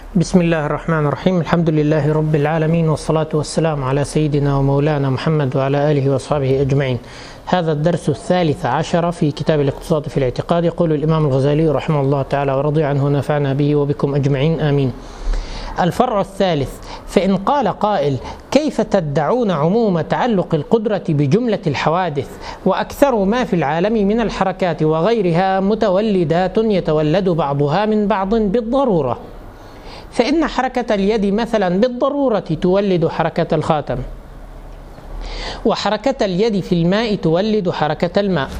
بسم الله الرحمن الرحيم. الحمد لله رب العالمين، والصلاة والسلام على سيدنا ومولانا محمد وعلى آله وأصحابه أجمعين. هذا الدرس 13 في كتاب الاقتصاد في الاعتقاد. يقول الإمام الغزالي رحمه الله تعالى ورضي عنه، نفعنا به وبكم أجمعين آمين. الفرع الثالث: فإن قال قائل: كيف تدعون عموم تعلق القدرة بجملة الحوادث وأكثر ما في العالم من الحركات وغيرها متولدات يتولد بعضها من بعض بالضرورة، فإن حركة اليد مثلا بالضرورة تولد حركة الخاتم، وحركة اليد في الماء تولد حركة الماء.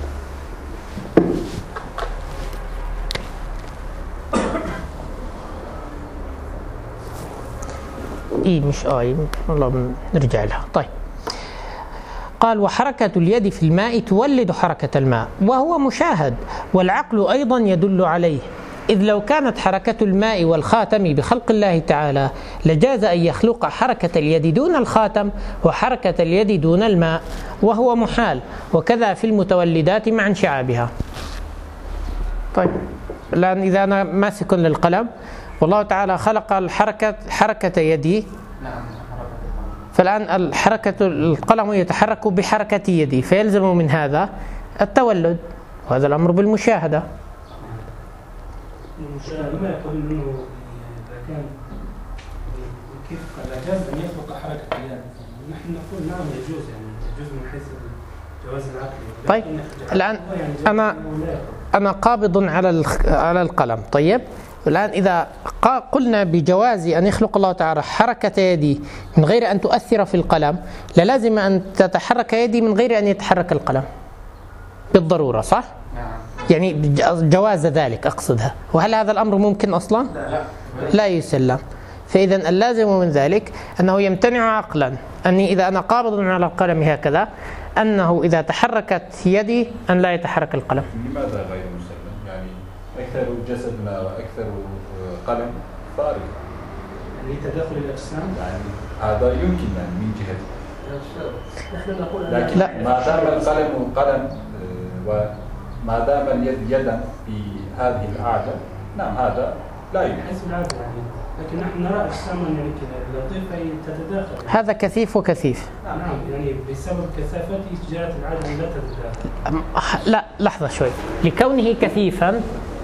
والله نرجع لها. طيب، قال: وحركة اليد في الماء تولد حركة الماء، وهو مشاهد، والعقل أيضا يدل عليه، إذ لو كانت حركة الماء والخاتم بخلق الله تعالى لجاز أن يخلق حركة اليد دون الخاتم وحركة اليد دون الماء، وهو محال، وكذا في المتولدات مع انشعابها. طيب، الآن إذا أنا ماسك للقلم والله تعالى خلق حركة يدي، فالآن القلم يتحرك بحركة يدي، فيلزم من هذا التولد، وهذا الأمر بالمشاهدة. لما يقول انه اذا كان كيف لا جاز ان يخلق حركه اليد، نحن نقول نعم يجوز، يعني يجوز من حيث الجواز العقلي. طيب، الان انا قابض على القلم. طيب، الان اذا قلنا بجواز ان يخلق الله تعالى حركه يدي من غير ان تؤثر في القلم، لازم ان تتحرك يدي من غير ان يتحرك القلم بالضروره، صح؟ يعني جواز ذلك أقصدها. وهل هذا الأمر ممكن أصلا؟ لا يسلم. فإذا اللازم من ذلك أنه يمتنع عقلا أني إذا أنا قابض على القلم هكذا، أنه إذا تحركت يدي أن لا يتحرك القلم. لماذا غير مسلم؟ يعني أكثر جسدنا وأكثر قلم فارغ، يعني تداخل الأجسام، يعني هذا يمكن يعني من جهة، لكن ما دام القلم قلم وما دام اليد يدا في هذه القاعدة، نعم هذا لا يمكن. حيث العادة يعني، لكن نحن نرى أجساما يعني كذا لطيفة تتداخل. هذا كثيف وكثيف. نعم، يعني بسبب كثافته جرت العادة لا تتداخل. لا، لحظة شوي. لكونه كثيفا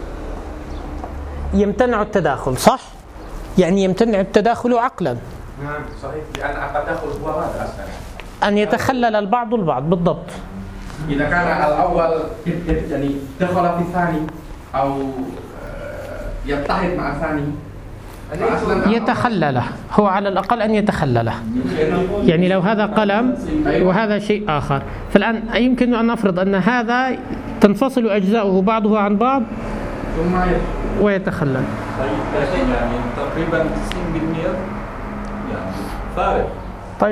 يمتنع التداخل، صح؟ يعني يمتنع التداخل عقلا. نعم صحيح، لأن التداخل هو ماذا أصلا؟ أن يتخلل البعض البعض، بالضبط. إذا كان الأول يعني دخل في الثاني أو يتحد مع الثاني يتخلله، هو على الأقل أن يتخلله. يعني لو هذا قلم وهذا شيء آخر، فالآن يمكن أن نفرض أن هذا تنفصل أجزاؤه بعضها عن بعض ثم ويتخلل. يعني تقريبا 90% يعني فارغ. طيب،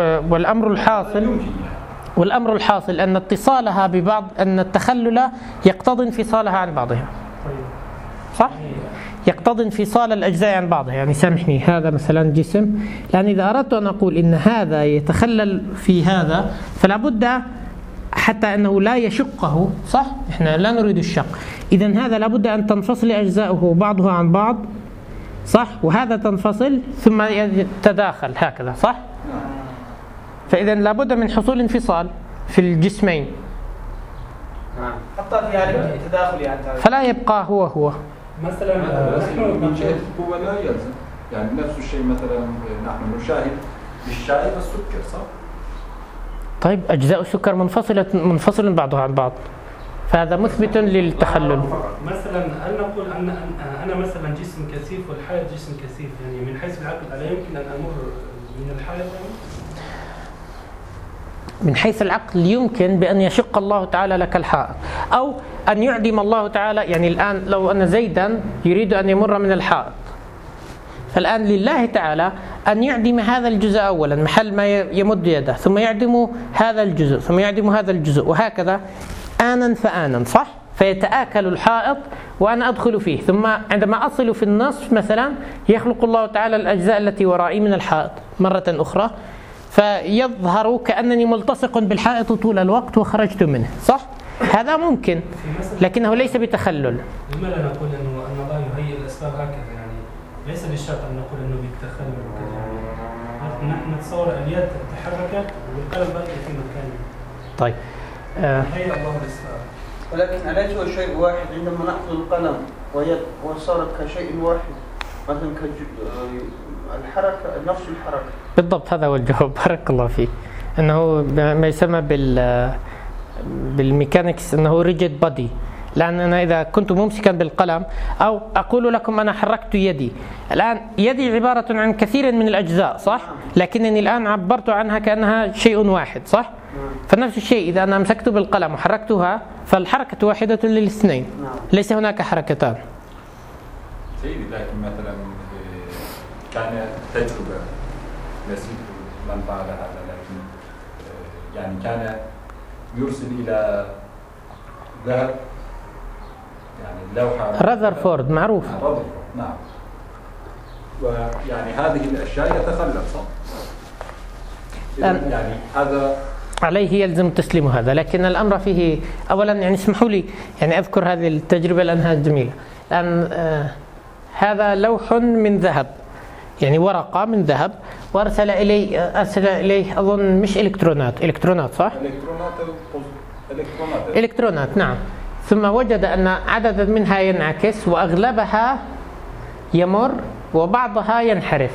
والأمر الحاصل أن اتصالها ببعض، أن التخلل يقتضي انفصالها عن بعضها، صح؟ يقتضي انفصال الأجزاء عن بعضها. يعني سامحني، هذا مثلا جسم، لأن إذا أردت أن أقول إن هذا يتخلل في هذا فلا بد حتى أنه لا يشقه، صح؟ إحنا لا نريد الشق، إذن هذا لا بد أن تنفصل أجزاؤه بعضها عن بعض، صح؟ وهذا تنفصل ثم يتداخل هكذا، صح؟ فإذا لابد من حصول انفصال في الجسمين، حتى في حالة التداخل يعني فلا يبقى هو مثلا من جهة القوة لا يلزم، يعني نفس الشيء مثلا نحن نشاهد بالشاي والسكر، صح؟ طيب، أجزاء السكر منفصل بعضها عن بعض، فهذا مثبت للتخلل. مثلا هل نقول أن أنا مثلا جسم كثيف والحائط جسم كثيف، يعني من حيث العقل ألا يمكن أن أمر من الحائط؟ من حيث العقل يمكن بأن يشق الله تعالى لك الحائط، أو أن يعدم الله تعالى. يعني الآن لو أن زيدا يريد أن يمر من الحائط، فالآن لله تعالى أن يعدم هذا الجزء أولا محل ما يمد يده، ثم يعدم هذا الجزء، ثم يعدم هذا الجزء، وهكذا آنا فآنا، صح؟ فيتآكل الحائط وأنا أدخل فيه، ثم عندما أصل في النصف مثلا يخلق الله تعالى الأجزاء التي ورائي من الحائط مرة أخرى، فيظهر كأنني ملتصق بالحائط طول الوقت وخرجت منه، صح؟ هذا ممكن، لكنه ليس بتخلل. لماذا نقول أن الله يهيئ الأسباب هكذا؟ يعني ليس بالشرط أن نقول أنه بالتخلل وكذا يعني نحن نتصور اليد تحركت والقلم بقي في مكانه. طيب هي الله الاستعان. ولكن أليس هو شيء واحد عندما نأخذ القلم وصارت كشيء واحد مثلا الحركة نفس الحركة. بالضبط هذا هو الجواب. بارك الله فيك. أنه ما يسمى بالميكانيكس أنه ريجيد بادي. لأن أنا إذا كنت ممسكا بالقلم أو أقول لكم أنا حركت يدي، الآن يدي عبارة عن كثير من الأجزاء صح؟ لكنني الآن عبرت عنها كأنها شيء واحد صح؟ فنفس الشيء إذا أنا مسكت بالقلم وحركتها فالحركة واحدة للاثنين، ليس هناك حركتان. سيدي لكن مثلا كان تجربة نسيت من فعل هذا، لكن يعني كان يرسل إلى ذهب يعني لوحة راذرفورد معروف. نعم. ويعني هذه الأشياء يتخلف صح؟ يعني هذا عليه يلزم تسليم هذا، لكن الأمر فيه أولا يعني اسمحوا لي يعني أذكر هذه التجربة لأنها جميلة. الآن هذا لوح من ذهب يعني ورقة من ذهب وأرسل إليه أظن مش إلكترونات صح؟ إلكترونات نعم. ثم وجد أن عددا منها ينعكس وأغلبها يمر وبعضها ينحرف.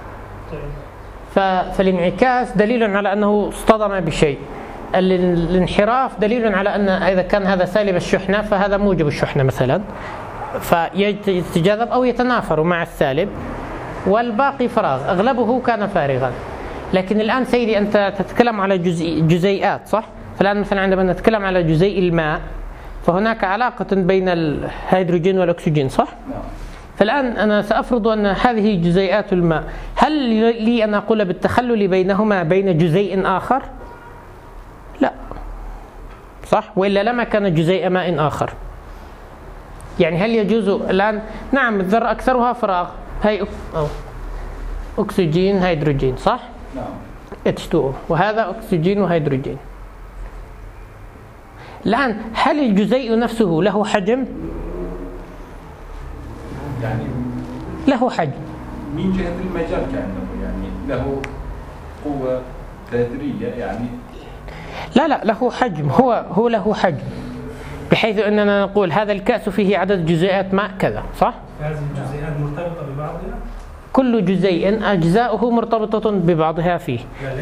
فالانعكاس دليل على أنه اصطدم بشيء، الانحراف دليل على أن إذا كان هذا سالب الشحنة فهذا موجب الشحنة مثلا، فيتجاذب أو يتنافر مع السالب، والباقي فراغ أغلبه كان فارغا. لكن الآن سيدي أنت تتكلم على جزيئات صح؟ فالآن مثلا عندما نتكلم على جزيء الماء فهناك علاقة بين الهيدروجين والأكسجين صح؟ فالآن أنا سأفرض أن هذه جزيئات الماء، هل لي أن أقول بالتخلل بينهما بين جزيء آخر؟ لا صح؟ وإلا لما كان جزيء ماء آخر. يعني هل يجوز الآن نعم الذرة أكثرها فراغ، هي أكسجين هيدروجين صح؟ نعم H2O وهذا أكسجين وهيدروجين. الآن هل الجزيء نفسه له حجم؟ يعني له حجم من جهة المجال كأنه يعني له قوة ذاتية يعني لا له حجم، هو له حجم بحيث أننا نقول هذا الكأس فيه عدد جزيئات ماء كذا صح؟ هذه الجزيئات مرتبطة ببعضها؟ كل جزيء أجزاؤه مرتبطة ببعضها فيه.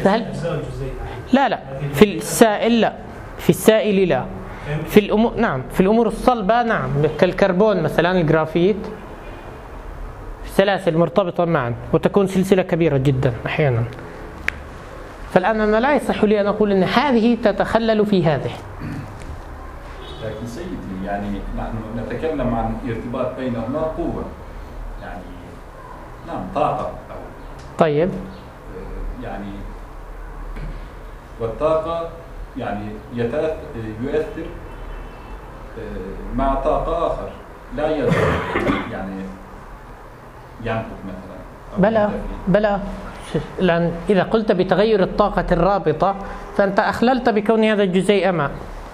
لا في السائل لا، في السائل لا، في الأمور نعم، في الأمور الصلبة نعم كالكربون مثلا الجرافيت سلاسل مرتبطة معا وتكون سلسلة كبيرة جدا أحيانا. فالآن أنا لا يصح لي أن أقول أن هذه تتخلل في هذه. لكن سيدي يعني نحن نتكلم عن ارتباط بينهما قوة يعني نعم طاقة طيب يعني والطاقة يعني يؤثر مع طاقة آخر لا يزال يعني ينقص مثلا بلى الآن إذا قلت بتغير الطاقة الرابطة فأنت أخللت بكون هذا الجزيء ماء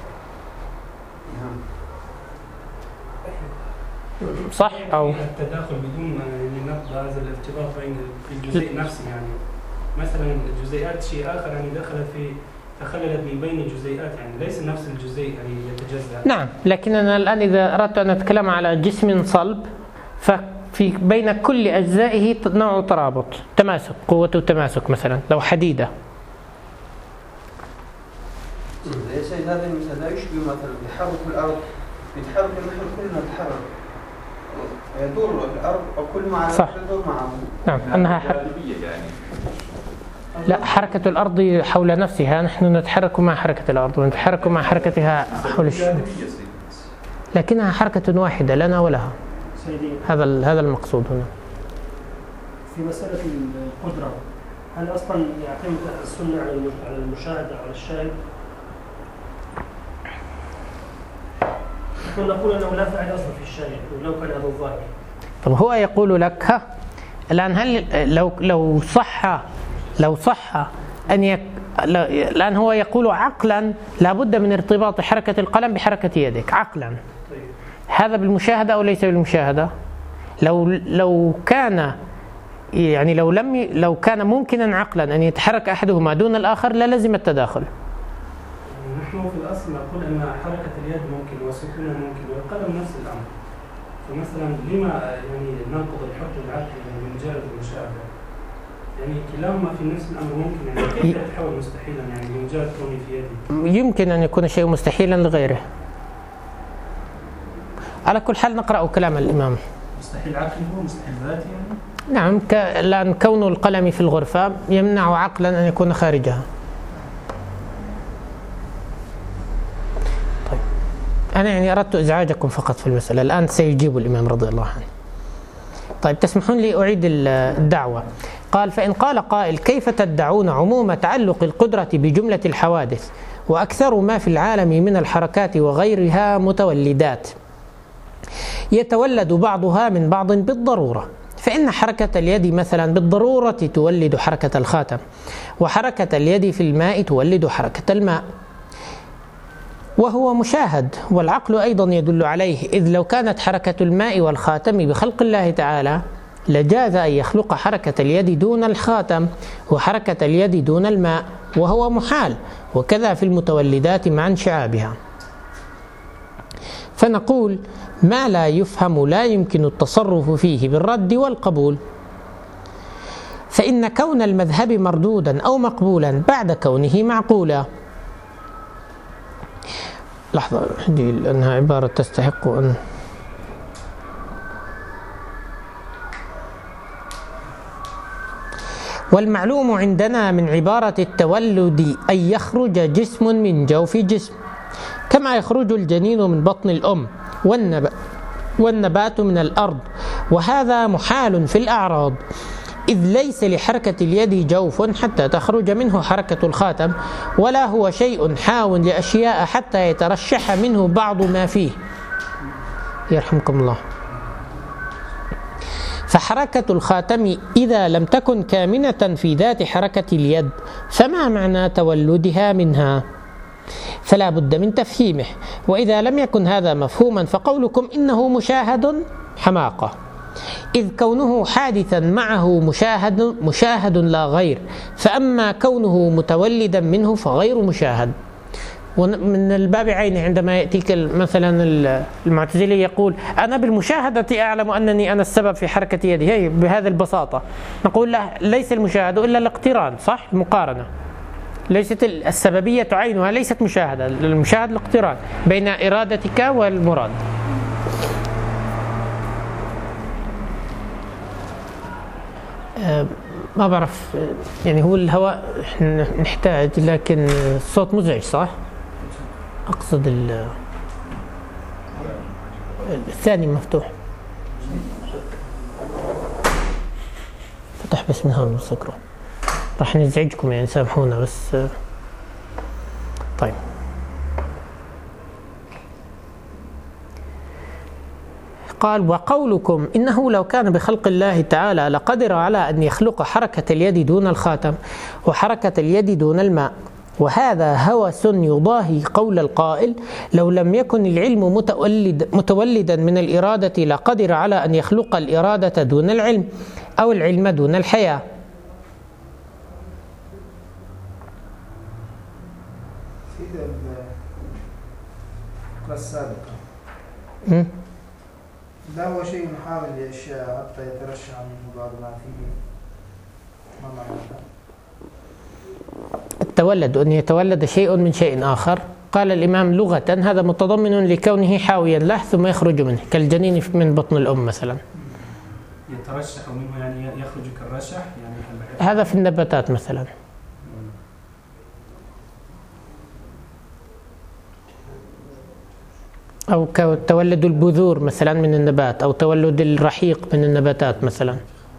صح أو التداخل بدون نقض هذا الارتباط بين الجزيء نفسه يعني مثلا الجزيئات شيء آخر يعني تخللت من بين الجزيئات يعني ليس نفس الجزيء يعني يتجزأ. نعم لكننا الآن إذا أردت أن أتكلم على جسم صلب ففي بين كل أجزائه نوع ترابط تماسك قوة تماسك مثلا لو حديدة. يا سيد هذا المثال لا يشبه مثلا تحرك الأرض بتحرك نحن كلنا نتحرك يدور الأرض وكل ما يدور معه. نعم أنها يعني لا حركة الأرض حول نفسها نحن نتحرك مع حركة الأرض ونتحرك مع حركتها حول الشمس لكنها حركة واحدة لنا ولها. هذا المقصود هنا. في مسألة القدرة هل أصلا يعتمد السنة على المشاهد على الشاهد؟ نقول أنه لا فاعل أصلا في الشاهد ولو كان هذا الظاهر. طب هو يقول لك الآن هل لو صح أن الآن هو يقول عقلا لابد من ارتباط حركة القلم بحركة يدك عقلا. هذا بالمشاهدة أو ليس بالمشاهدة؟ لو كان يعني لو كان ممكنا عقلا أن يتحرك أحدهما دون الآخر للزم التداخل. نحن في الأصل نقول أن حركة اليد ممكن وسكونها ممكن والقلم نفس الأمر. فمثلا لما يعني ننقض الحكم العقلي من مجرد المشاهدة؟ يعني كلاهما في نفس الأمر ممكن، يعني كيف يتحول مستحيلا يعني بمجرد كوني في يدي؟ يمكن أن يكون شيء مستحيلا لغيره. على كل حال نقرأ كلام الإمام. مستحيل عقلي هو مستحيل ذاتي يعني؟ نعم، لأن كون القلم في الغرفة يمنع عقلا أن يكون خارجها. طيب أنا يعني أردت إزعاجكم فقط في المسألة، الآن سيجيب الإمام رضي الله عنه. طيب تسمحون لي أعيد الدعوة. قال: فإن قال قائل: كيف تدعون عموم تعلق القدرة بجملة الحوادث وأكثر ما في العالم من الحركات وغيرها متولدات يتولد بعضها من بعض بالضرورة، فإن حركة اليد مثلا بالضرورة تولد حركة الخاتم، وحركة اليد في الماء تولد حركة الماء، وهو مشاهد، والعقل أيضا يدل عليه، إذ لو كانت حركة الماء والخاتم بخلق الله تعالى لجاز أن يخلق حركة اليد دون الخاتم وحركة اليد دون الماء، وهو محال، وكذا في المتولدات مع انشعابها. فنقول: ما لا يفهم لا يمكن التصرف فيه بالرد والقبول، فإن كون المذهب مردودا أو مقبولا بعد كونه معقولا. لحظة دي لأنها عبارة تستحق أن والمعلوم عندنا من عبارة التولد أن يخرج جسم من جوف جسم، كما يخرج الجنين من بطن الأم والنبات من الأرض، وهذا محال في الأعراض، إذ ليس لحركة اليد جوف حتى تخرج منه حركة الخاتم، ولا هو شيء حاو لأشياء حتى يترشح منه بعض ما فيه. يرحمكم الله. فحركة الخاتم إذا لم تكن كامنة في ذات حركة اليد فما معنى تولدها منها؟ فلا بد من تفهيمه، وإذا لم يكن هذا مفهوما فقولكم إنه مشاهد حماقة، إذ كونه حادثا معه مشاهد لا غير، فأما كونه متولدا منه فغير مشاهد. ومن الباب عينه عندما يأتيك مثلا المعتزلي يقول: أنا بالمشاهدة أعلم أنني أنا السبب في حركة يدي، هي بهذه البساطة. نقول له: ليس المشاهد إلا الاقتران، صح؟ المقارنة، ليست السببية عينها ليست مشاهدة، المشاهد الاقتران بين إرادتك والمراد. ما بعرف يعني هو الهواء نحتاج، لكن الصوت مزعج، صح؟ أقصد الثاني مفتوح، فتح بس من هون وسكره، راح نزعجكم يعني، سامحونا بس. طيب قال: وقولكم إنه لو كان بخلق الله تعالى لقدر على أن يخلق حركة اليد دون الخاتم وحركة اليد دون الماء، وهذا هوس يضاهي قول القائل: لو لم يكن العلم متولدا من الإرادة لقدر على أن يخلق الإرادة دون العلم أو العلم دون الحياة. في السابقة لا هو شيء محاول لأشياء حتى يترشح منه بعض ما فيه، ما معنى التولد أن يتولد شيء من شيء آخر. قال الإمام: لغة هذا متضمن لكونه حاويا له ثم يخرج منه، كالجنين من بطن الأم مثلا. يترشح منه يعني يخرج كالرشح يعني هذا في النباتات مثلا. أو كتولد البذور مثلا من النبات، أو تولد الرحيق من النباتات مثلا.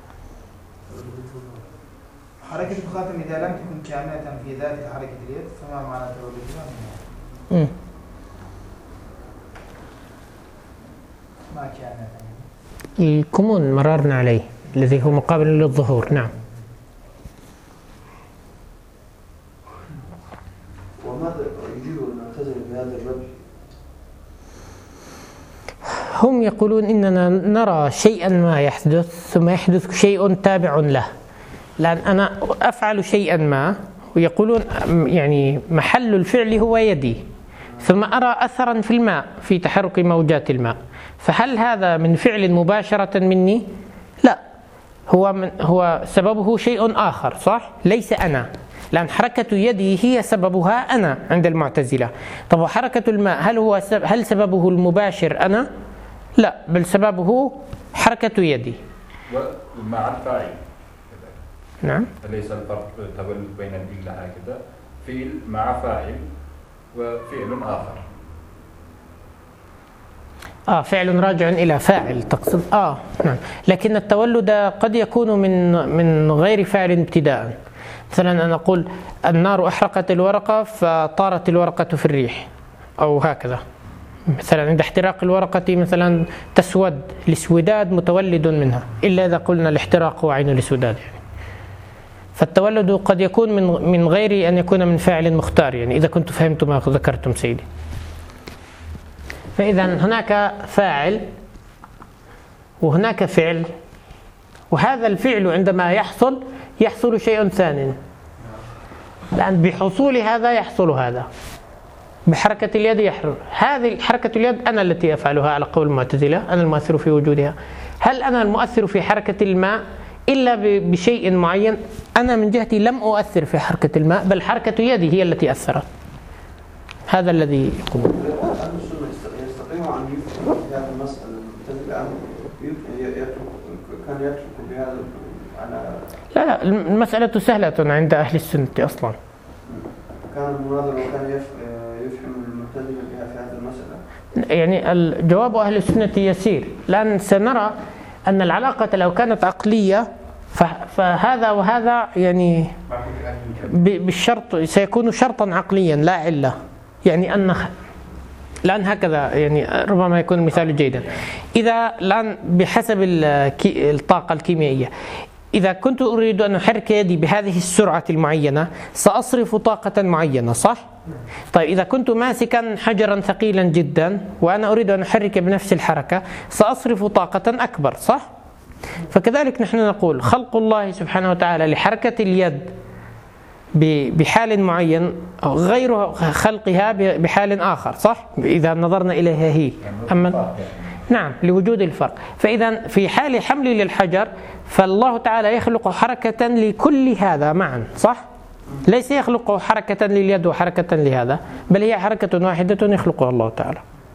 حركة الخاتم إذا لم تكن كاملة في ذات حركة اليد فما معنى تولدها منها؟ ما كاملة. الكمون مررنا عليه الذي هو مقابل للظهور. نعم. وماذا يجيب المعتزلة بهذا الرد؟ هم هم يقولون إننا نرى شيئا ما يحدث ثم يحدث شيء تابع له، لأن أنا أفعل شيئا ما ويقولون يعني محل الفعل هو يدي، ثم أرى أثرا في الماء في تحرك موجات الماء، فهل هذا من فعل مباشرة مني؟ لا، هو سببه شيء آخر، صح؟ ليس أنا، لأن حركة يدي هي سببها أنا عند المعتزلة. طب وحركة الماء هل سببه المباشر أنا؟ لا، بل سببه حركة يدي. ومع الفاعل. نعم. أليس الفرق تولد بين الإله هكذا فعل مع فاعل وفعل آخر؟ فعل راجع إلى فاعل تقصد؟ نعم. لكن التولد قد يكون من غير فاعل ابتداء. مثلا أنا أقول النار أحرقت الورقة فطارت الورقة في الريح، أو هكذا. مثلا عند احتراق الورقة مثلا تسود، الاسوداد متولد منها، إلا إذا قلنا الاحتراق هو عين الاسوداد يعني. فالتولد قد يكون من غير أن يكون من فاعل مختار، يعني إذا كنت فهمت ما ذكرتم سيدي. فإذا هناك فاعل وهناك فعل، وهذا الفعل عندما يحصل شيء ثاني، لأن بحصول هذا يحصل هذا. بحركة اليد يحرر، هذه حركة اليد أنا التي أفعلها على قول المعتزلة، أنا المؤثر في وجودها. هل أنا المؤثر في حركة الماء إلا بشيء معين؟ أنا من جهتي لم أؤثر في حركة الماء، بل حركة يدي هي التي أثرت. هذا الذي يقول. يستطيع أن يفهم في هذه المسألة الآن كان يترك بهذا على لا، المسألة سهلة عند أهل السنة أصلا. كان المناظر وكان يفهم المعتزلة بها في هذه المسألة. يعني الجواب أهل السنة يسير، لأن سنرى أن العلاقة لو كانت عقلية فهذا وهذا يعني بالشرط سيكون شرطا عقليا لا علة، يعني لأن هكذا يعني ربما يكون المثال جيدا. إذا الآن بحسب الطاقة الكيميائية، إذا كنت أريد أن أحرك يدي بهذه السرعة المعينة سأصرف طاقة معينة، صح؟ طيب إذا كنت ماسكا حجرا ثقيلا جدا وأنا أريد أن أحرك بنفس الحركة سأصرف طاقة أكبر، صح؟ فكذلك نحن نقول خلق الله سبحانه وتعالى لحركة اليد بحال معين غير خلقها بحال آخر، صح؟ إذا نظرنا إليها هي. أما نعم، لوجود الفرق. فإذا في حال حمل للحجر فالله تعالى يخلق حركة لكل هذا معا، صح؟ ليس يخلق حركة لليد وحركة لهذا، بل هي حركة واحدة يخلقها الله تعالى.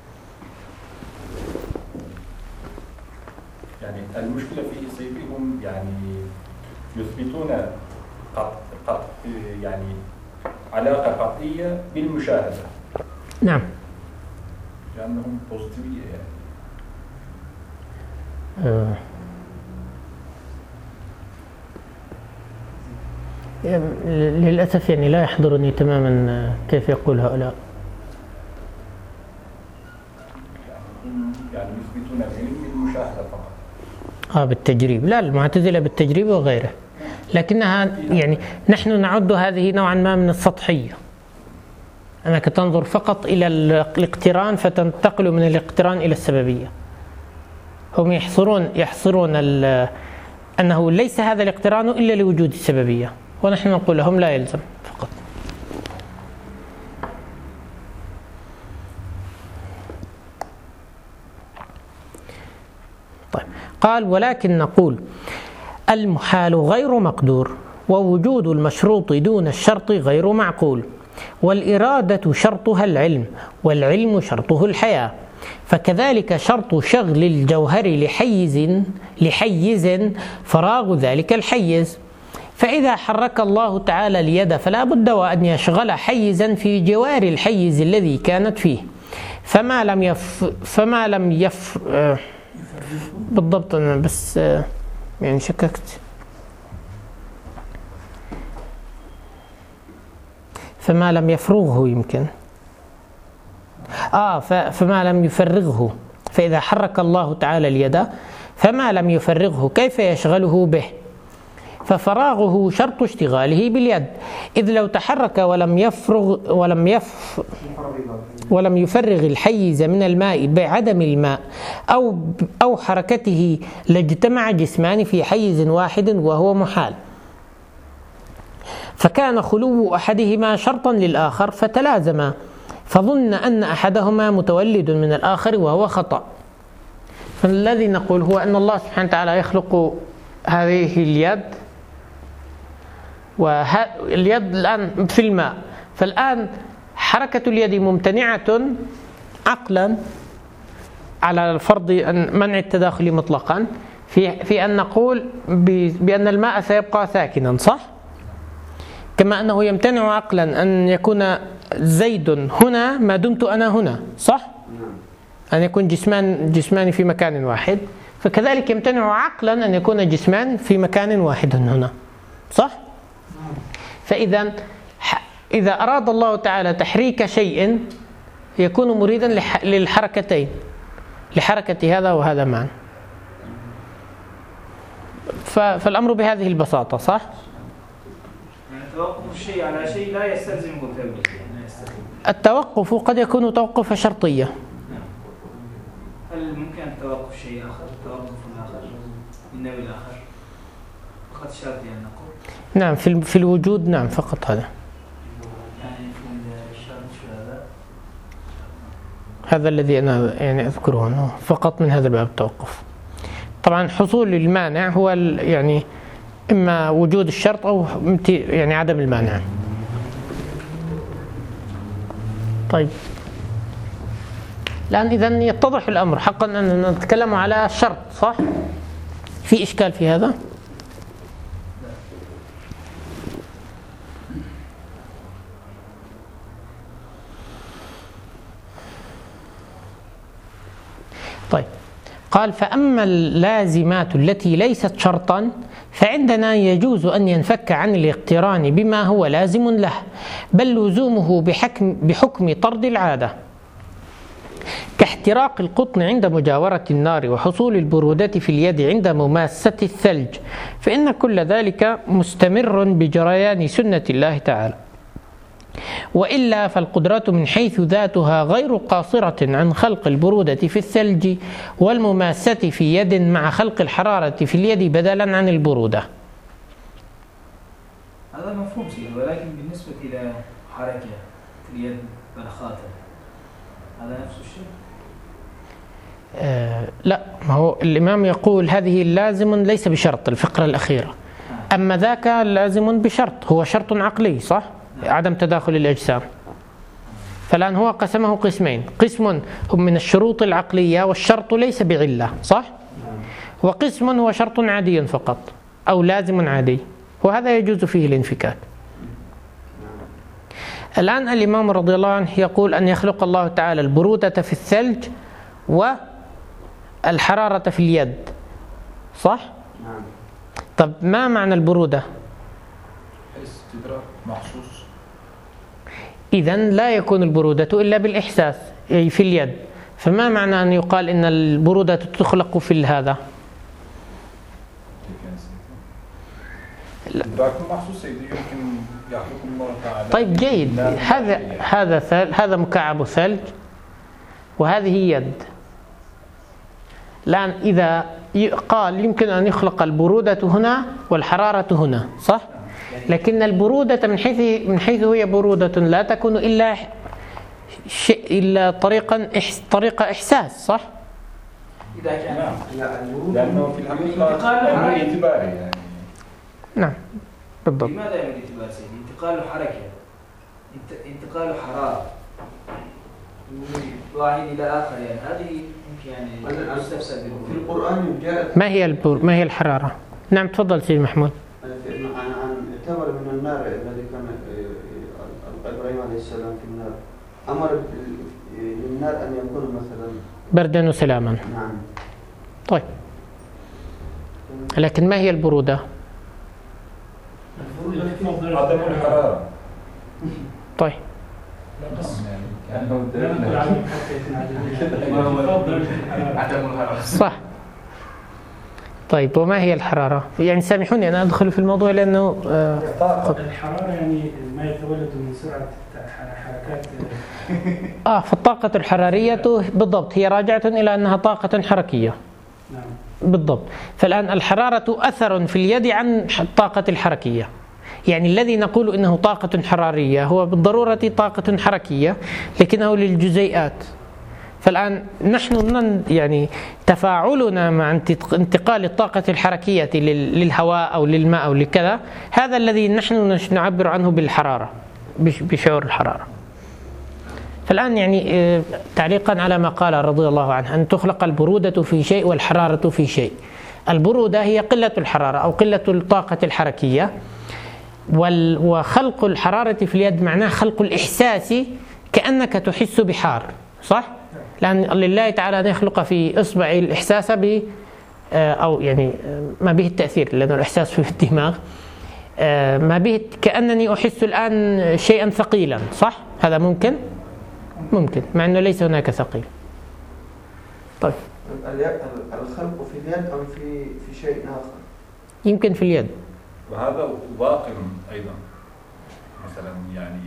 يعني المشكلة في سيدهم يعني يثبتون يعني علاقة قطعية بالمشاهدة. نعم. لأنهم بوزيتيفية يعني. للأسف يعني لا يحضرني تماما كيف يقول هؤلاء. يعني يثبتون العلم بالمشاهدة فقط. بالتجريب، لا، المعتزلة بالتجريب وغيره، لكنها يعني نحن نعد هذه نوعا ما من السطحية، أنك تنظر فقط إلى الاقتران فتنتقل من الاقتران إلى السببية. هم يحصرون أنه ليس هذا الاقتران إلا لوجود السببية، ونحن نقول لهم لا يلزم فقط. طيب، قال ولكن نقول المحال غير مقدور، ووجود المشروط دون الشرط غير معقول، والإرادة شرطها العلم، والعلم شرطه الحياة، فكذلك شرط شغل الجوهر لحيز فراغ ذلك الحيز. فإذا حرك الله تعالى اليد فلا بد وأن يشغل حيزا في جوار الحيز الذي كانت فيه، فما لم بالضبط، أنا بس يعني شككت. فما لم يفرغه يمكن فما لم يفرغه، فإذا حرك الله تعالى اليد فما لم يفرغه كيف يشغله به؟ ففراغه شرط اشتغاله باليد، إذ لو تحرك ولم يفرغ الحيز من الماء بعدم الماء أو حركته لاجتمع جسمان في حيز واحد وهو محال، فكان خلو أحدهما شرطا للآخر فتلازما، فظن أن أحدهما متولد من الآخر وهو خطأ. فالذي نقول هو أن الله سبحانه وتعالى يخلق هذه اليد، واليد الآن في الماء، فالآن حركة اليد ممتنعة عقلا على الفرض أن منع التداخل مطلقا في أن نقول بأن الماء سيبقى ساكنا، صح؟ كما أنه يمتنع عقلا أن يكون زيد هنا ما دمت أنا هنا، صح؟ أن يكون جسمان في مكان واحد، فكذلك يمتنع عقلا أن يكون جسمان في مكان واحد هنا، صح؟ فإذا إذا أراد الله تعالى تحريك شيء يكون مريدا للحركتين، لحركة هذا وهذا معا. فالأمر بهذه البساطة، صح؟ يعني توقف الشيء على شيء لا يستلزم متابعة. التوقف قد يكون توقف شرطية. هل ممكن توقف شيء آخر، توقف آخر من نوع آخر فقط شرط يعني نقول؟ نعم، في الوجود نعم فقط هذا. يعني في الشرط شو هذا الذي أنا يعني أذكره أنه فقط من هذا الباب التوقف. طبعا حصول المانع هو يعني إما وجود الشرط أو يعني عدم المانع. طيب الآن إذن يتضح الأمر حقا أننا نتكلم على الشرط، صح؟ في إشكال في هذا؟ طيب قال فأما اللازمات التي ليست شرطا فعندنا يجوز أن ينفك عن الاقتران بما هو لازم له، بل لزومه بحكم طرد العادة، كاحتراق القطن عند مجاورة النار وحصول البرودة في اليد عند مماسة الثلج، فإن كل ذلك مستمر بجريان سنة الله تعالى. وإلا فالقدرة من حيث ذاتها غير قاصرة عن خلق البرودة في الثلج والمماسة في يد مع خلق الحرارة في اليد بدلا عن البرودة. هذا مفهوم سيدي، ولكن بالنسبة إلى حركة اليد والخاتم هذا نفس الشيء؟ لا، ما هو الإمام يقول هذه لازم ليس بشرط، الفقرة الأخيرة. أما ذاك لازم بشرط، هو شرط عقلي، صح؟ عدم تداخل الأجسام. فالآن هو قسمه قسمين، قسم هم من الشروط العقلية والشرط ليس بعلة، صح؟ وقسم هو شرط عادي فقط أو لازم عادي، وهذا يجوز فيه الانفكاك. الآن الإمام رضي الله عنه يقول أن يخلق الله تعالى البرودة في الثلج والحرارة في اليد، صح؟ طب ما معنى البرودة؟ استدراك محسوس. إذن لا يكون البرودة إلا بالإحساس، أي في اليد. فما معنى أن يقال إن البرودة تخلق في هذا؟ استدراك محسوس يمكن يخلق الله تعالى. طيب جيد، هذا مكعب ثلج وهذه يد. الآن إذا قال يمكن أن يخلق البرودة هنا والحرارة هنا، صح؟ لكن البرودة من حيث هي برودة لا تكون إلا طريقة إحساس، صح؟ إذا كان لأنه في الحقيقة أمر اعتباري يعني. نعم بالضبط. لماذا يعمل اعتبار سيدي؟ انتقال حركة، انتقال حرارة من واحد إلى آخر، يعني هذه يمكن يعني تستفسر في القرآن جاءت ما هي الحرارة؟ نعم تفضل سيدي محمود. عن اعتبر من النار الذي كان إبراهيم عليه السلام في النار، أمر للنار أن يكون مثلا بردا وسلاما. نعم. طيب لكن ما هي البرودة؟ عدم الحرارة. طيب عدم الحرارة صح. طيب وما هي الحرارة؟ يعني سامحوني أنا أدخل في الموضوع لأنه الحرارة يعني ما يتولد من سرعة حركات فالطاقة الحرارية بالضبط هي راجعة إلى أنها طاقة حركية. نعم بالضبط. فالآن الحرارة أثر في اليد عن الطاقة الحركية. يعني الذي نقول إنه طاقة حرارية هو بالضرورة طاقة حركية لكنه للجزيئات. فالآن نحن يعني تفاعلنا مع انتقال الطاقة الحركية للهواء أو للماء أو لكذا، هذا الذي نحن نعبر عنه بالحرارة، بشعور الحرارة. فالآن يعني تعليقا على ما قال رضي الله عنه أن تخلق البرودة في شيء والحرارة في شيء. البرودة هي قلة الحرارة أو قلة الطاقة الحركية، وخلق الحرارة في اليد معناه خلق الإحساس كأنك تحس بحار، صح؟ لأن لله تعالى أن يخلق في إصبع الإحساس أو يعني ما به التأثير، لأن الإحساس في الدماغ ما به كأنني أحس الآن شيئا ثقيلا، صح؟ هذا ممكن مع أنه ليس هناك ثقيل. طيب الخلق في اليد أم في شيء آخر؟ يمكن في اليد. وهذا واقع أيضا، مثلا يعني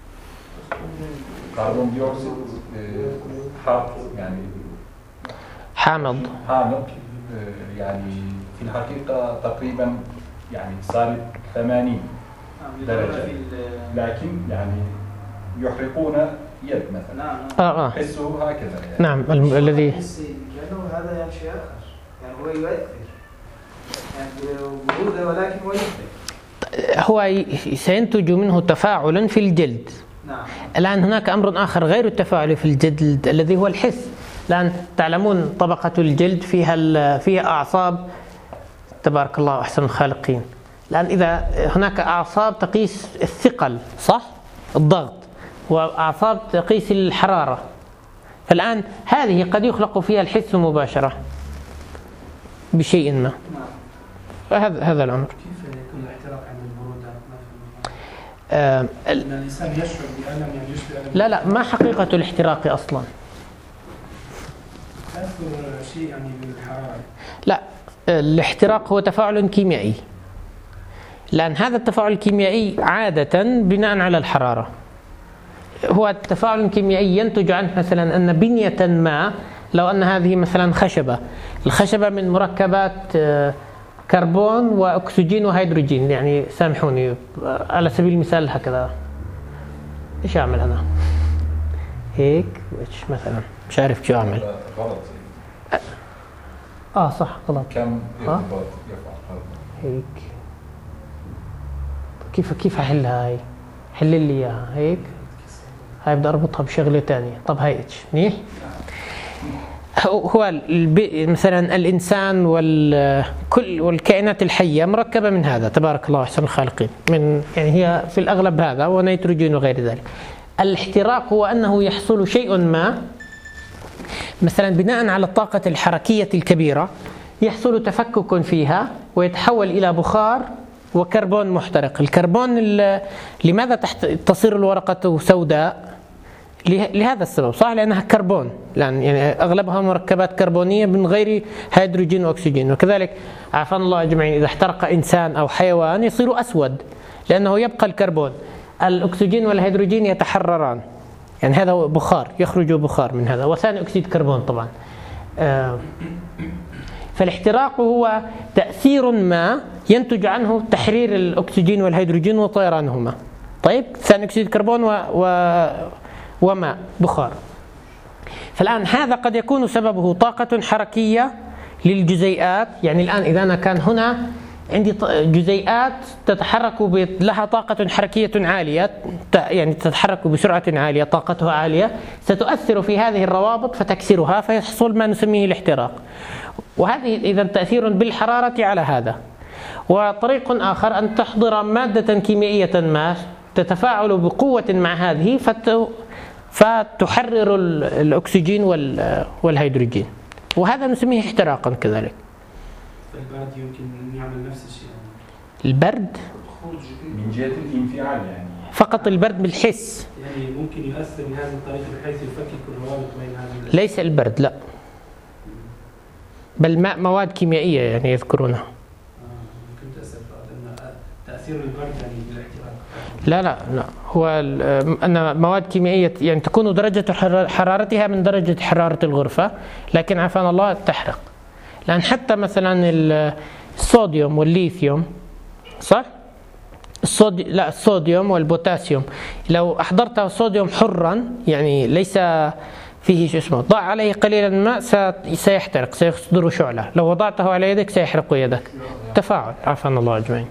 كربون ديوكسيد يعني حامض يعني في الحقيقة تقريبا يعني صار 80 درجة، لكن يعني يحرقون يد مثلا. حسه هكذا يعني. نعم الذي لأنه هذا يعني شيء آخر، يعني هو يؤثر يعني برودة ولكن هو يؤثر، هو سينتج منه تفاعل في الجلد. نعم. الآن هناك أمر آخر غير التفاعل في الجلد الذي هو الحس. الآن تعلمون طبقة الجلد فيها أعصاب، تبارك الله أحسن الخالقين. الآن إذا هناك أعصاب تقيس الثقل، صح؟ الضغط، وأعصاب تقيس الحرارة. فالآن هذه قد يخلق فيها الحس مباشرة بشيء ما. هذا الأمر. كيف يكون الاحتراق عند البرودة؟ الإنسان يشعر بألم يعني يشبه ألم؟ لا ما حقيقة الاحتراق أصلا؟ أذكر شيء يعني بالحرارة. لا، الاحتراق هو تفاعل كيميائي، لأن هذا التفاعل الكيميائي عادة بناء على الحرارة. هو التفاعل الكيميائي ينتج عنه مثلا أن بنية ما، لو أن هذه مثلا الخشبة من مركبات كربون وأكسجين وهيدروجين، يعني سامحوني على سبيل المثال هكذا. إيش أعمل أنا؟ هيك مثلا مش عارف شو أعمل. غلط. صح غلط. كم ارتباط يفعل هيك؟ كيف أحلها هاي؟ حل لي إياها هيك. هاي بدي أربطها بشغلة تانية. طب هاي منيح. هو مثلا الإنسان والكائنات الحية مركبة من هذا، تبارك الله أحسن الخالقين، من يعني هي في الأغلب هذا ونيتروجين وغير ذلك. الاحتراق هو أنه يحصل شيء ما مثلا بناء على الطاقة الحركية الكبيرة، يحصل تفكك فيها ويتحول إلى بخار وكربون محترق. الكربون لماذا تصير الورقة سوداء؟ لهذا السبب، صح؟ لأنها كربون، لأن يعني أغلبها مركبات كربونية من غير هيدروجين وأكسجين. وكذلك عافانا الله أجمعين، إذا احترق إنسان أو حيوان يصير أسود لأنه يبقى الكربون. الأكسجين والهيدروجين يتحرران، يعني هذا بخار، يخرج بخار من هذا، وثاني أكسيد كربون طبعا. فالاحتراق هو تأثير ما ينتج عنه تحرير الأكسجين والهيدروجين وطيرانهما. طيب ثاني أكسيد كربون وماء بخار. فالآن هذا قد يكون سببه طاقة حركية للجزيئات. يعني الآن إذا أنا كان هنا عندي جزيئات تتحرك لها طاقة حركية عالية، يعني تتحرك بسرعة عالية، طاقتها عالية، ستؤثر في هذه الروابط فتكسرها فيحصل ما نسميه الاحتراق. وهذه إذا تأثير بالحرارة على هذا. وطريق آخر أن تحضر مادة كيميائية ما تتفاعل بقوة مع هذه فتحرر الأكسجين والهيدروجين، وهذا نسميه احتراقا كذلك. البرد يمكن أن يعمل نفس الشيء. البرد من جهة الانفعال يعني فقط البرد بالحس، يعني ممكن يؤثر بهذه الطريقة بحيث يفكك الروابط بين هذه. ليس البرد، لا، بل ماء مواد كيميائية يعني يذكرونها. كنت أسأل أن تأثير البرد يعني بالاحتراق. لا هو أن مواد كيميائية يعني تكون درجة حرارتها من درجة حرارة الغرفة، لكن عافانا الله تحرق. لأن حتى مثلا الصوديوم والليثيوم صح؟ الصوديوم والبوتاسيوم لو أحضرته الصوديوم حرا يعني ليس فيه ضع عليه قليلا من الماء سيحترق، سيصدر شعلة. لو وضعته على يدك سيحرق يدك. تفاعل عافانا الله أجمعين.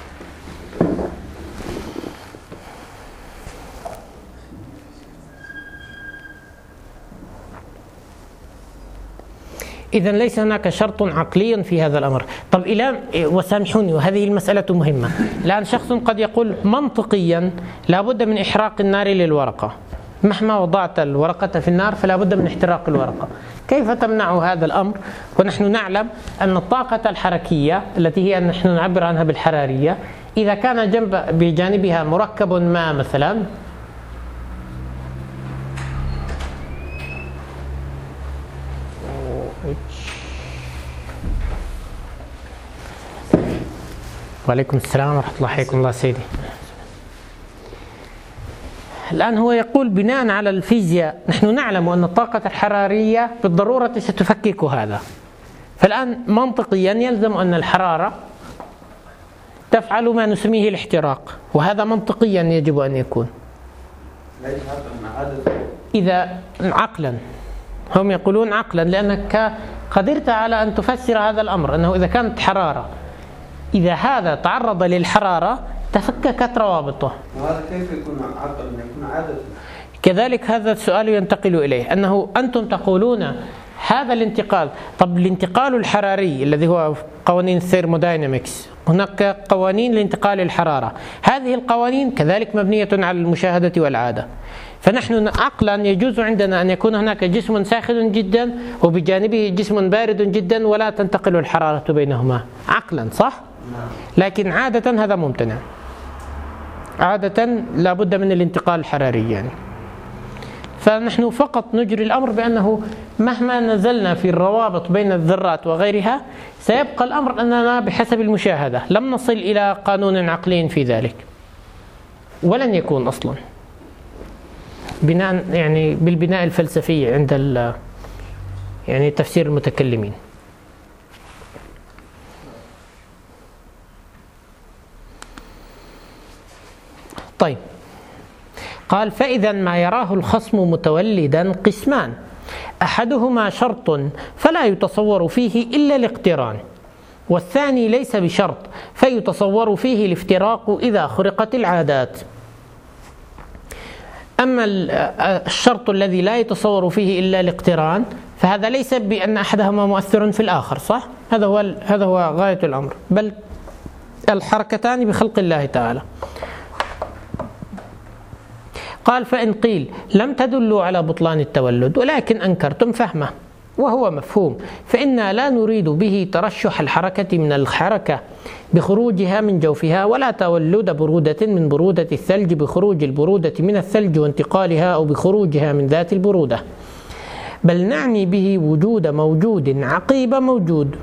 إذن ليس هناك شرط عقلي في هذا الأمر. طب وسامحوني وهذه المسألة مهمة، الآن شخص قد يقول منطقيا لابد من إحراق النار للورقة، مهما وضعت الورقة في النار فلا بد من احتراق الورقة. كيف تمنع هذا الأمر ونحن نعلم أن الطاقة الحركية التي هي نحن نعبر عنها بالحرارية إذا كان بجانبها مركب ما مثلا وعليكم السلام ورحمة الله. حياكم الله سيدي. الآن هو يقول بناء على الفيزياء نحن نعلم أن الطاقة الحرارية بالضرورة ستفكك هذا، فالآن منطقيا يلزم أن الحرارة تفعل ما نسميه الاحتراق، وهذا منطقيا يجب أن يكون. إذا عقلا هم يقولون عقلا، لأنك قدرت على أن تفسر هذا الأمر أنه إذا كانت حرارة إذا هذا تعرض للحرارة تفككت روابطه. وهذا كيف يكون عقل؟ يكون عادة. كذلك هذا السؤال ينتقل إليه أنه أنتم تقولون هذا الانتقال. طب الانتقال الحراري الذي هو قوانين الثيرموداينامكس، هناك قوانين لانتقال الحرارة، هذه القوانين كذلك مبنية على المشاهدة والعادة. فنحن عقلا يجوز عندنا أن يكون هناك جسم ساخن جدا وبجانبه جسم بارد جدا ولا تنتقل الحرارة بينهما عقلا، صح؟ لكن عادة هذا ممتنع، عادة لا بد من الانتقال الحراري يعني. فنحن فقط نجري الأمر بأنه مهما نزلنا في الروابط بين الذرات وغيرها سيبقى الأمر أننا بحسب المشاهدة لم نصل إلى قانون عقلي في ذلك، ولن يكون أصلا بناء يعني بالبناء الفلسفي عند يعني تفسير المتكلمين. طيب قال فإذا ما يراه الخصم متولدا قسمان، أحدهما شرط فلا يتصور فيه إلا الاقتران، والثاني ليس بشرط فيتصور فيه الافتراق إذا خرقت العادات. أما الشرط الذي لا يتصور فيه إلا الاقتران فهذا ليس بأن أحدهما مؤثر في الآخر، صح؟ هذا هو غاية الأمر، بل الحركتان بخلق الله تعالى. قال فإن قيل لم تدلوا على بطلان التولد ولكن أنكرتم فهمه وهو مفهوم، فإنا لا نريد به ترشح الحركة من الحركة بخروجها من جوفها، ولا تولد برودة من برودة الثلج بخروج البرودة من الثلج وانتقالها أو بخروجها من ذات البرودة، بل نعني به وجود موجود عقيب موجود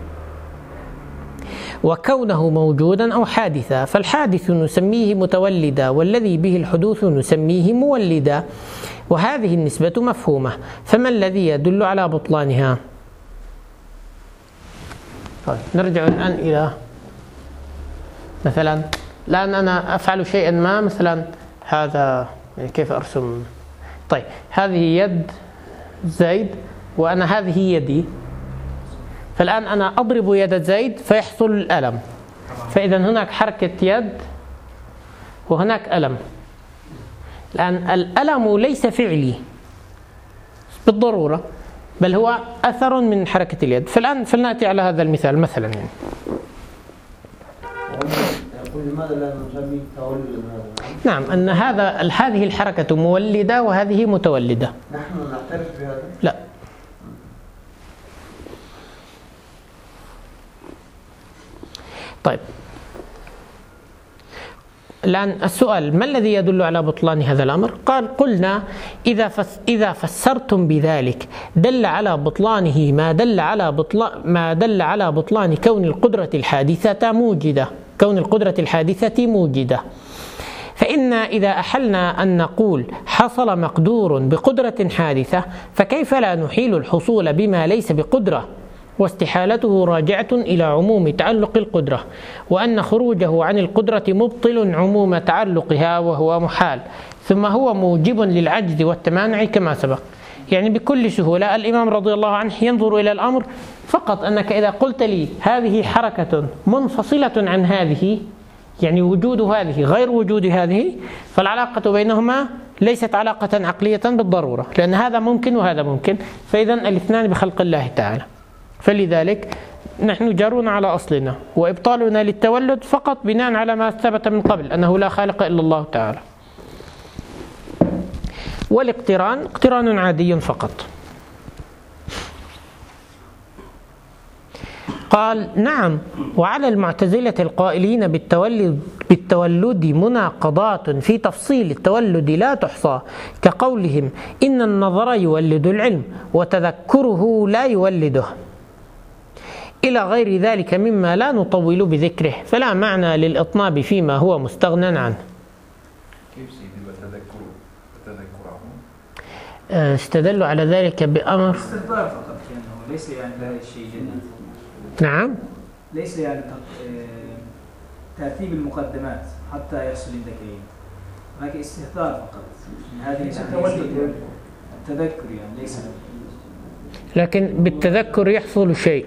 وكونه موجودا أو حادثا، فالحادث نسميه متولدا والذي به الحدوث نسميه مولدا، وهذه النسبة مفهومة، فما الذي يدل على بطلانها؟ طيب نرجع الآن إلى مثلا الآن أنا أفعل شيئا ما، مثلا هذا يعني كيف أرسم؟ طيب هذه يد زيد وأنا هذه يدي، فالآن أنا أضرب يد زيد فيحصل الألم، فإذا هناك حركة يد وهناك ألم. الآن الألم ليس فعلي بالضرورة بل هو أثر من حركة اليد. فالآن فلنأتي على هذا المثال مثلا يعني. لماذا لا نسميه تولد هذا؟ نعم أن هذه الحركة مولدة وهذه متولدة. نحن نعترف بهذا؟ لا. طيب الآن السؤال: ما الذي يدل على بطلان هذا الأمر؟ قلنا إذا فسرتم بذلك دل على بطلانه ما دل على بطلان كون القدرة الحادثة موجدة. فإن إذا أحلنا أن نقول حصل مقدور بقدرة حادثة، فكيف لا نحيل الحصول بما ليس بقدرة؟ واستحالته راجعة إلى عموم تعلق القدرة، وأن خروجه عن القدرة مبطل عموم تعلقها وهو محال، ثم هو موجب للعجز والتمانع كما سبق. يعني بكل سهولة الإمام رضي الله عنه ينظر إلى الأمر فقط أنك إذا قلت لي هذه حركة منفصلة عن هذه، يعني وجود هذه غير وجود هذه، فالعلاقة بينهما ليست علاقة عقلية بالضرورة، لأن هذا ممكن وهذا ممكن، فإذا الاثنان بخلق الله تعالى. فلذلك نحن جارون على أصلنا، وإبطالنا للتولد فقط بناء على ما ثبت من قبل أنه لا خالق إلا الله تعالى. والاقتران اقتران عادي فقط. قال: نعم، وعلى المعتزلة القائلين بالتولد مناقضات في تفصيل التولد لا تحصى، كقولهم إن النظر يولد العلم وتذكره لا يولده، إلى غير ذلك مما لا نطول بذكره، فلا معنى للإطناب فيما هو مستغنى عنه. كيف سيدي وتذكره؟ استدلوا على ذلك بأمر استحضار فقط، يعني ليس يعني ذلك شيء جديد. نعم، ليس يعني ترتيب المقدمات حتى يحصل عندك هناك استحضار فقط من هذه التذكر، يعني ليس. لكن بالتذكر يحصل شيء.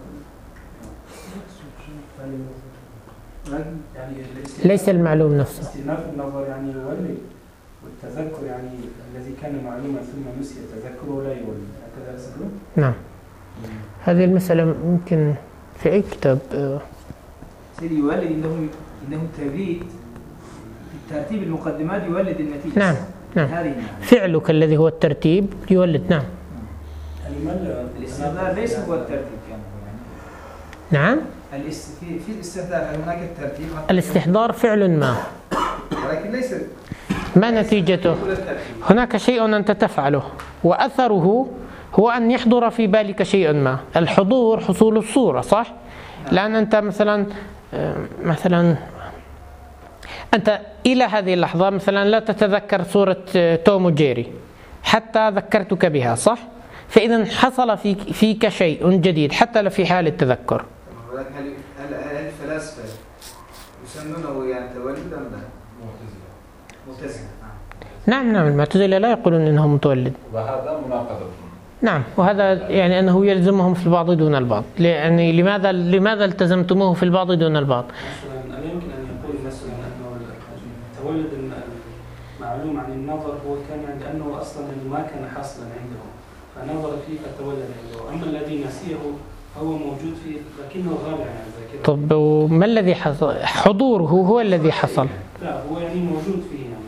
يعني ليس المعلوم نفسه. استئناف النظر يعني يولد، والتذكر يعني الذي كان معلوما ثم نسي تذكره لا يولد، هكذا يصير. نعم، هذه المسألة ممكن في أي كتاب. سيدي يولد إنه تبريد في ترتيب المقدمات يولد النتيجة. نعم نعم، فعلك الذي هو الترتيب يولد. نعم، الاستحضار ليس هو الترتيب يعني. نعم، في الاستحضار هناك الترتيب. الاستحضار فعل ما، ولكن ليس ما نتيجته. هناك شيء أنت تفعله وأثره هو أن يحضر في بالك شيء ما. الحضور حصول الصورة، صح؟ لأن أنت مثلا أنت إلى هذه اللحظة مثلا لا تتذكر صورة توم وجيري حتى ذكرتك بها، صح؟ فإذا حصل فيك شيء جديد حتى في حال التذكر. ولكن هل الفلاسفة يسمونه يعني تولد أم لا؟ معتزلة. نعم، المعتزلة لا يقولون أنه متولد، وهذا مناقضة. نعم، وهذا يعني أنه يلزمهم في البعض دون البعض. يعني لماذا التزمتموه في البعض دون البعض؟ مثلا ألا يمكن أن يقول مثلا أنه التولد المعلوم عن النظر هو كان يعني أنه أصلا ما كان حاصلا عنده، فنظر فيه فتولد عنده، أما الذي نسيه هو موجود فيه لكنه غاب عن الذاكرة. طب وما الذي حصل؟ حضوره هو الذي حصل. لا، هو يعني موجود فيه يعني.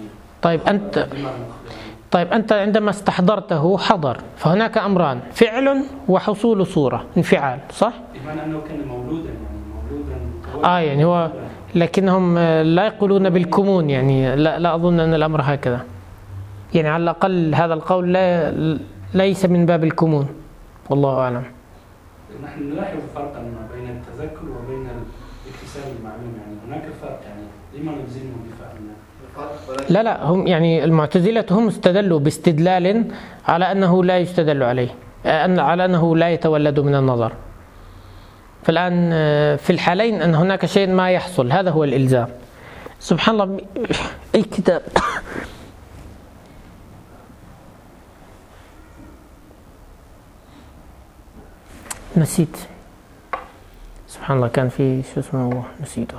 طيب أنت عندما استحضرته حضر، فهناك أمران: فعل وحصول صورة، انفعال، صح؟ بمعنى أنه كان مولودا يعني هو، لكنهم لا يقولون بالكمون، يعني لا أظن أن الأمر هكذا، يعني على الأقل هذا القول ليس من باب الكمون، والله أعلم. نحن نلاحظ فرقا ما بين التذكر وبين الاكتساب المعلوم، يعني هناك فرق، يعني لما نلزمه بفهمنا؟ لا، هم يعني المعتزلة هم استدلوا باستدلال على أنه لا يستدل عليه، على أنه لا يتولد من النظر. فالآن في الحالين أن هناك شيء ما يحصل، هذا هو الإلزام. سبحان الله، أي كتاب نسيت، سبحان الله، كان في شو اسمه نسيته.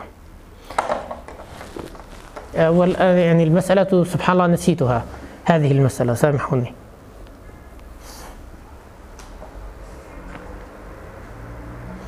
يعني المسألة سبحان الله نسيتها، هذه المسألة، سامحوني.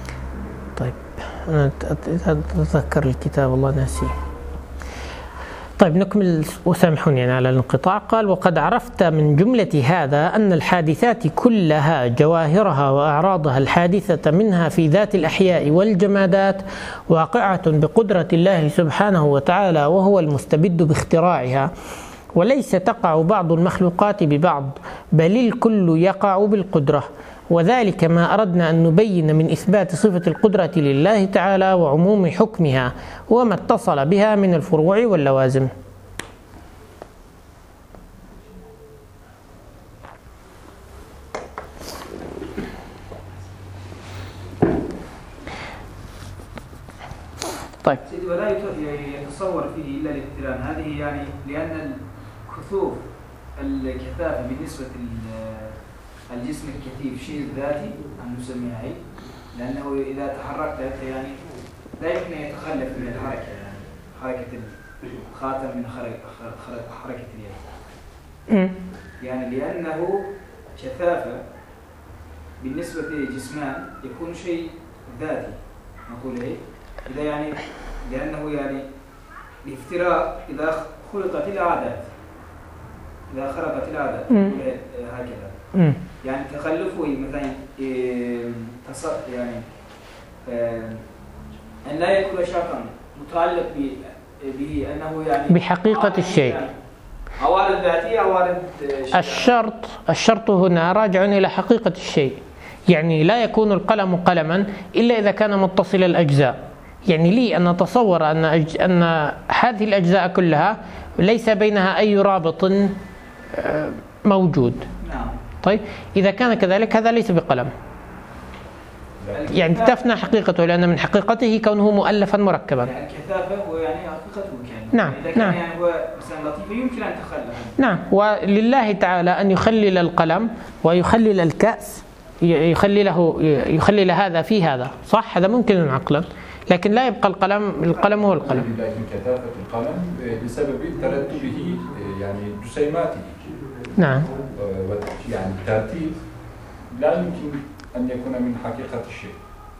طيب أنا أتذكر الكتاب والله ناسيه. طيب نكمل وسامحوني يعني على الانقطاع. قال: وقد عرفت من جملة هذا أن الحادثات كلها جواهرها وأعراضها الحادثة منها في ذات الأحياء والجمادات واقعة بقدرة الله سبحانه وتعالى، وهو المستبد باختراعها، وليس تقع بعض المخلوقات ببعض، بل الكل يقع بالقدرة. وذلك ما أردنا أن نبين من إثبات صفة القدرة لله تعالى وعموم حكمها وما اتصل بها من الفروع واللوازم. طيب. سيدي، ولا يتصور فيه إلا الاقتران. هذه يعني لأن الكثوف الكثافة بالنسبة الجسم الكثيف شيء ذاتي أن نسميها هي، لأنه إذا تحركت يعني لا يمكن أن يتخلف من الحركة، يعني حركة الخاتم من حركة اليد، يعني لأنه كثافة بالنسبة لجسمان يكون شيء ذاتي نقول هي. إذا يعني لأنه يعني الافتراء إذا خلقت العادات، إذا خرقت العادات هكذا، يعني تخلفه مثلا يعني أن لا يكون شرطا متعلق به أنه يعني بحقيقة الشيء، يعني عوارض ذاتية عوارض الشرط هنا راجع إلى حقيقة الشيء. يعني لا يكون القلم قلما إلا إذا كان متصل الأجزاء. يعني لي أن نتصور أن هذه الأجزاء كلها ليس بينها أي رابط موجود. نعم. طيب إذا كان كذلك هذا ليس بقلم، يعني تفنى حقيقته، لأن من حقيقته كونه مؤلفا مركبا. يعني الكثافة هو يعني حقيقته كان. نعم. إذا كان نعم. يعني هو مثلا لطيف يمكن أن يتخلف. نعم. ولله تعالى أن يخلل القلم ويخلل الكأس، يخلل هذا في هذا، صح؟ هذا ممكن عقلا، لكن لا يبقى القلم هو القلم. لكن كثافة القلم بسبب ترتبه يعني جسيماته. نعم. يعني الترتيب لا يمكن أن يكون من حقيقة الشيء.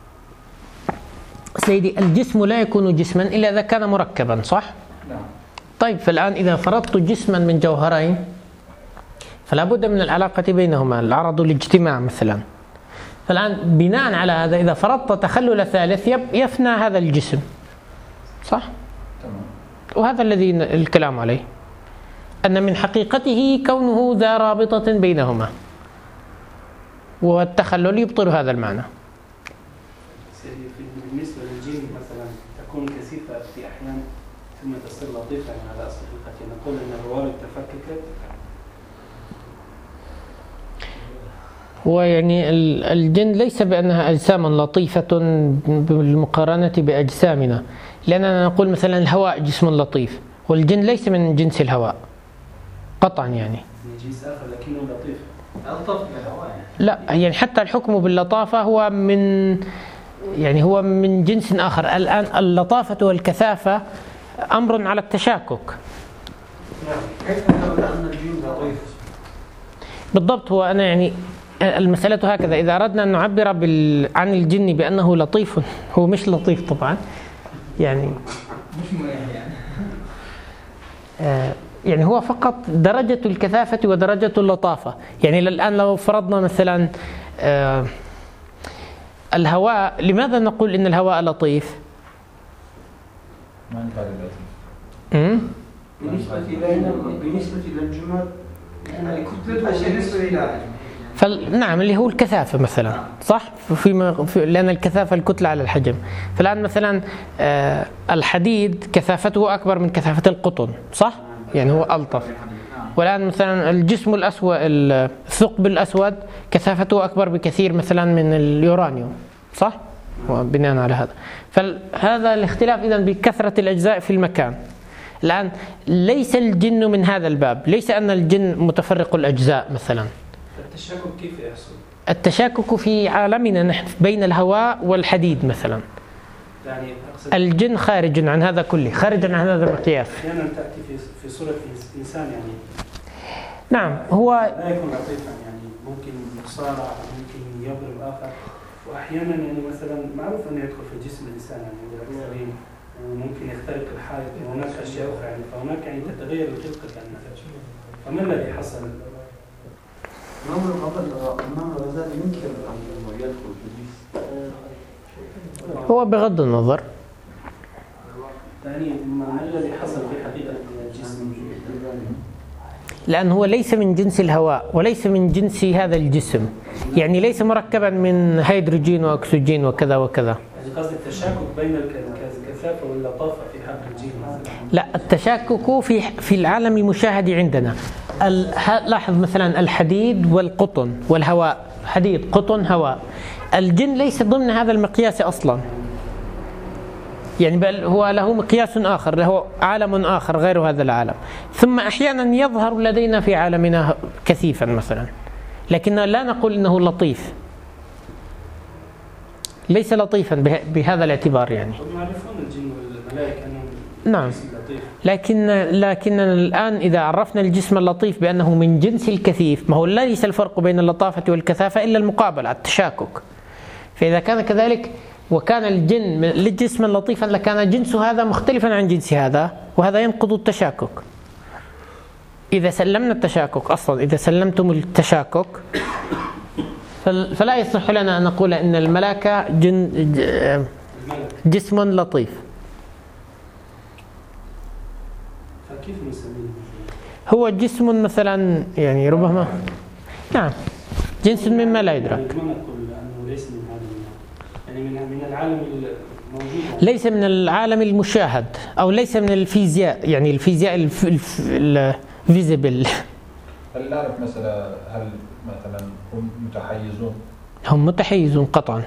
سيدي، الجسم لا يكون جسما إلا إذا كان مركبا، صح؟ نعم. طيب، فالآن إذا فرضت جسما من جوهرين فلا بد من العلاقة بينهما، العرض والاجتماع مثلا. فالآن بناء على هذا إذا فرضت تخلل ثالث يفنى هذا الجسم، صح؟ تمام. وهذا الذي الكلام عليه، أن من حقيقته كونه ذا رابطة بينهما، والتخلل يبطل هذا المعنى. بالنسبة للجن مثلا تكون كثيفة في أحيان ثم تصير لطيفة على أصل حقيقتها، نقول أن الروابط تفككت. ويعني الجن ليس بأنها أجسام لطيفة بالمقارنة بأجسامنا، لأننا نقول مثلا الهواء جسم لطيف، والجن ليس من جنس الهواء قطعا، يعني من جنس آخر لكنه لطيف، ألطف من الهواء. لا، يعني حتى الحكم باللطافة هو من جنس آخر. الآن اللطافة والكثافة أمر على التشاكك. كيف نقول أن الجن لطيف؟ بالضبط. هو أنا يعني المسألة هكذا، إذا أردنا أن نعبر عن الجن بأنه لطيف، هو مش لطيف طبعا، يعني مش مريح يعني. يعني هو فقط درجة الكثافة ودرجة اللطافة. يعني الآن لو فرضنا مثلا الهواء، لماذا نقول إن الهواء لطيف؟ ما نقال لطيف. بالنسبة إلى الجماد يعني كتلته بالنسبة إلى نعم، اللي هو الكثافة مثلا، صح؟ لأن الكثافة الكتلة على الحجم. فالآن مثلا الحديد كثافته أكبر من كثافة القطن، صح؟ يعني هو ألطف. والآن مثلا الجسم الأسود، الثقب الأسود كثافته أكبر بكثير مثلا من اليورانيوم، صح؟ وبناء على هذا فهذا الاختلاف إذن بكثرة الأجزاء في المكان. الآن ليس الجن من هذا الباب، ليس أن الجن متفرق الأجزاء مثلا. التشاكك كيف يحصل؟ التشاكك في عالمنا نحن بين الهواء والحديد مثلا. يعني الجن خارج عن هذا كله، خارج عن هذا المقياس. أحيانا تأتي في صورة إنسان يعني. نعم، هو لا يكون لطيفا، يعني ممكن يصارع، ممكن يضرب آخر، وأحيانا يعني مثلا معروف أنه يدخل في جسم الإنسان يعني الأكثرين ممكن يخترق الحائط وهناك أشياء أخرى يعني فهناك يعني تتغير الخلقة يعني فما الذي حصل؟ الإمام الغزالي ينكر أنه يدخل في الجسم. هو بغض النظر ثانيا ما الذي حصل في حقيقة الجسم؟ لأنه هو ليس من جنس الهواء وليس من جنس هذا الجسم، يعني ليس مركبا من هيدروجين وأكسجين وكذا وكذا. يعني قصد التشاكك بين الكثافة واللطافة في هذا الجيل مثلا. لا، التشاكك في العالم المشاهد عندنا. لاحظ مثلا الحديد والقطن والهواء، حديد قطن هواء. الجن ليس ضمن هذا المقياس أصلا، يعني بل هو له مقياس آخر، له عالم آخر غير هذا العالم. ثم أحيانا يظهر لدينا في عالمنا كثيفا مثلا، لكن لا نقول إنه لطيف، ليس لطيفا بهذا الاعتبار يعني. هم يعرفون الجن والملائكة أنهم نعم، لكن الآن إذا عرفنا الجسم اللطيف بأنه من جنس الكثيف، ما هو ليس الفرق بين اللطافة والكثافة إلا المقابلة، التشاكك. فإذا كان كذلك وكان الجن للجسم لطيفا لكان جنس هذا مختلفا عن جنس هذا، وهذا ينقض التشاكك. إذا سلمنا التشاكك أصلا، إذا سلمتم التشاكك فلا يصح لنا أن نقول إن الملائكة جسم لطيف. فكيف نسميه؟ هو جسم مثلا يعني ربما نعم جنس مما لا يدرك. ما نقول أنه ليس من هذا يعني من العالم الموجود، ليس من العالم المشاهد أو ليس من الفيزياء، يعني الفيزياء الفيزيبل. هل نعرف مثلا هل مثلا هم متحيزون؟ هم متحيزون قطعا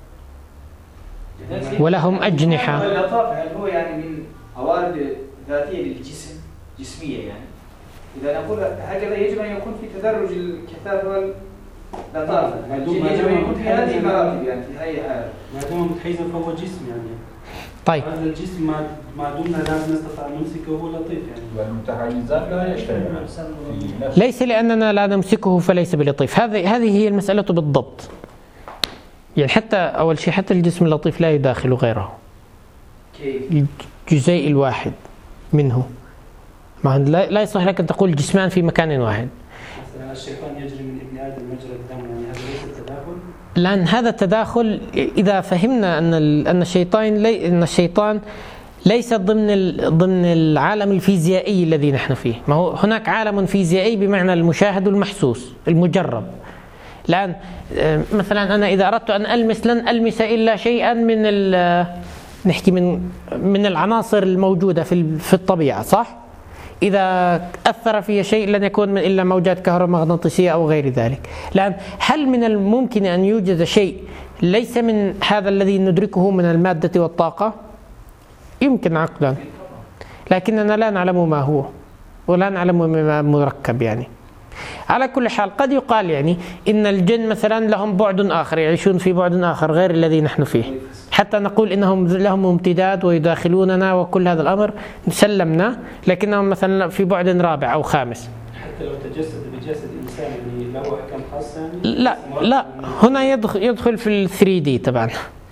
ولهم أجنحة. اللطافة هل هو يعني من عوارض ذاتية للجسم جسمية يعني؟ إذا نقول هكذا يجب أن يكون في تدرج الكثافة واللطافة، يجب أن يكون في هذه المراتب يعني في أي حال. ما دام متحيزا فهو جسم يعني. طيب هذا الجسم ما دمنا لا نستطيع أن نمسكه هو لطيف يعني. والمتحيزات لا يجتمعان في نفس. ليس لأننا لا نمسكه فليس بلطيف، هذه هي المسألة بالضبط. يعني حتى أول شيء حتى الجسم اللطيف لا يداخل غيره. كيف؟ الجزيء الواحد منه، لا يصح لك أن تقول جسمان في مكان واحد. مثلا الشيطان يجري من ابن آدم مجرى الدم، يعني هذا ليس التداخل؟ لأن هذا التداخل إذا فهمنا أن الشيطان ليس ضمن العالم الفيزيائي الذي نحن فيه. ما هو هناك عالم فيزيائي بمعنى المشاهد والمحسوس المجرب. الآن مثلا أنا إذا أردت أن ألمس لن ألمس إلا شيئا نحكي من العناصر الموجودة في الطبيعة، صح؟ إذا أثر في شيء لن يكون إلا موجات كهرومغناطيسية أو غير ذلك. الآن هل من الممكن أن يوجد شيء ليس من هذا الذي ندركه من المادة والطاقة؟ يمكن عقلا، لكننا لا نعلم ما هو ولا نعلم ما مركب يعني. على كل حال قد يقال يعني إن الجن مثلا لهم بعد آخر، يعيشون في بعد آخر غير الذي نحن فيه، حتى نقول إنهم لهم امتداد ويداخلوننا وكل هذا الأمر سلمنا، لكنهم مثلا في بعد رابع أو خامس. حتى لو تجسد بجسد إنسان يعني له أحكام خاصة يعني؟ لا هنا يدخل في 3D طبعا.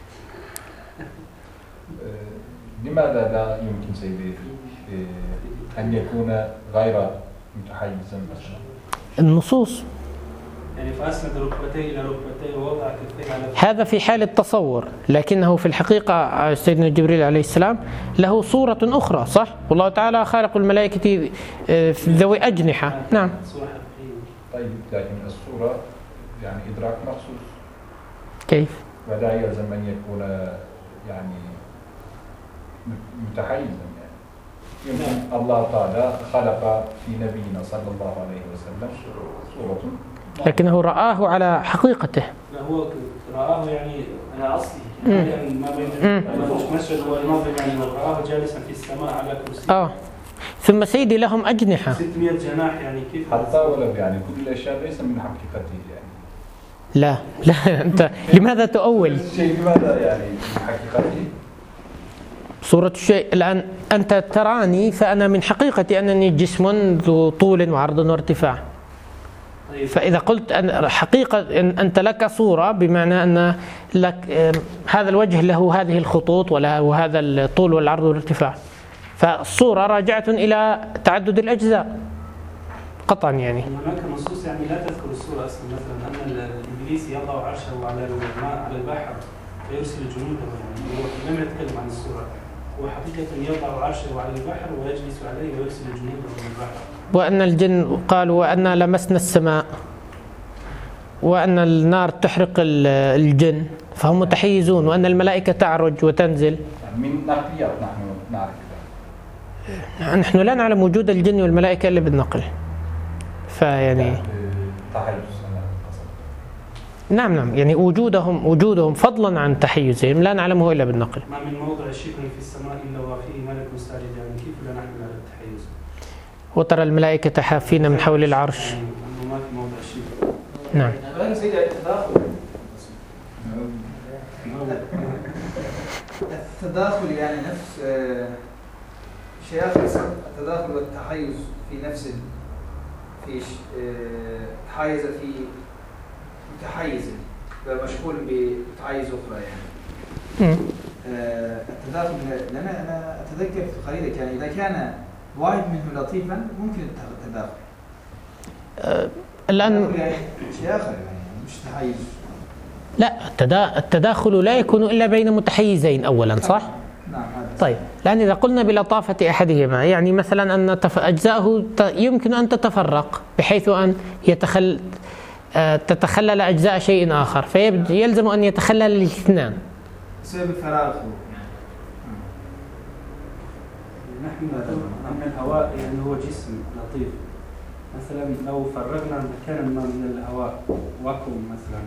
لماذا لا يمكن سيدي أن يكون غير متحيزا مثلا؟ النصوص يعني فأسند ركبتيه إلى ركبتيه ووضع كفيه على هذا في حال التصور، لكنه في الحقيقة سيدنا جبريل عليه السلام له صورة أخرى، صح؟ والله تعالى خالق الملائكة ذوي أجنحة. نعم. طيب لكن الصورة يعني إدراك مخصوص. كيف؟ ولا يلزم أن يكون يعني متحيزا يعني. يمكن الله تعالى خلق في نبينا صلى الله عليه وسلم صورة، لكنه رآه على حقيقته. لا هو رآه يعني على أصله يعني ما بين المشهد والناظر يعني رآه جالسا في السماء على كرسي. ثم سيدي لهم أجنحة 600 جناح يعني كيف؟ حتى ولو يعني كل الأشياء ليس من حقيقته يعني. لا أنت لماذا تؤول؟ شيء لماذا يعني من حقيقته؟ صورة الشيء الآن أنت تراني فأنا من حقيقتي أنني جسم ذو طول وعرض وارتفاع. فإذا قلت أن حقيقة إن أنت لك صورة بمعنى أن لك هذا الوجه له هذه الخطوط وهذا الطول والعرض والارتفاع، فالصورة راجعة إلى تعدد الأجزاء قطعا يعني. هناك نصوص يعني لا تذكر الصورة أصلا، مثلا أن الإبليس يضع عرشه على الماء على البحر ويرسل جنوده، يعني هو لم يتكلم عن الصورة، هو حقيقة يضع عرشه على البحر ويجلس عليه ويرسل جنوده من البحر. وأن الجن قالوا وأنا لمسنا السماء، وأن النار تحرق الجن فهم متحيزون، وأن الملائكة تعرج وتنزل. من نقليات نحن نعرف ذلك. نحن لا نعلم وجود الجن والملائكة إلا بالنقل. فيعني نعم يعني وجودهم فضلا عن تحيزهم لا نعلمه إلا بالنقل. ما من موضع شبر في السماء إلا وفيه ملك مستعد، يعني كيف لا نحمل على التحيز؟ وترى الملائكة حافين من حول العرش. يعني أنه ما في موضع شبر. نعم. الآن سيدي التداخل. التداخل يعني نفس شيء آخر، التداخل والتحيز في نفس في تحيز في متحيز مشغول بتحيز أخرى يعني. التداخل لأن أنا أتذكر في خريطة يعني إذا كان واحد منه لطيفا ممكن التداخل. الآن يعني شيء آخر يعني مش تحيز. لا، التداخل لا يكون إلا بين متحيزين أولا، صح؟ نعم. طيب، لأن إذا قلنا بلطافة أحدهما يعني مثلا أن أجزاءه يمكن أن تتفرق بحيث أن تتخلل أجزاء شيء آخر، فيلزم أن يتخلل الاثنان بسبب الفراغ. نحن أن الهواء يعني هو جسم لطيف، مثلا لو فرغنا مكانا ما من الهواء واكوم مثلا،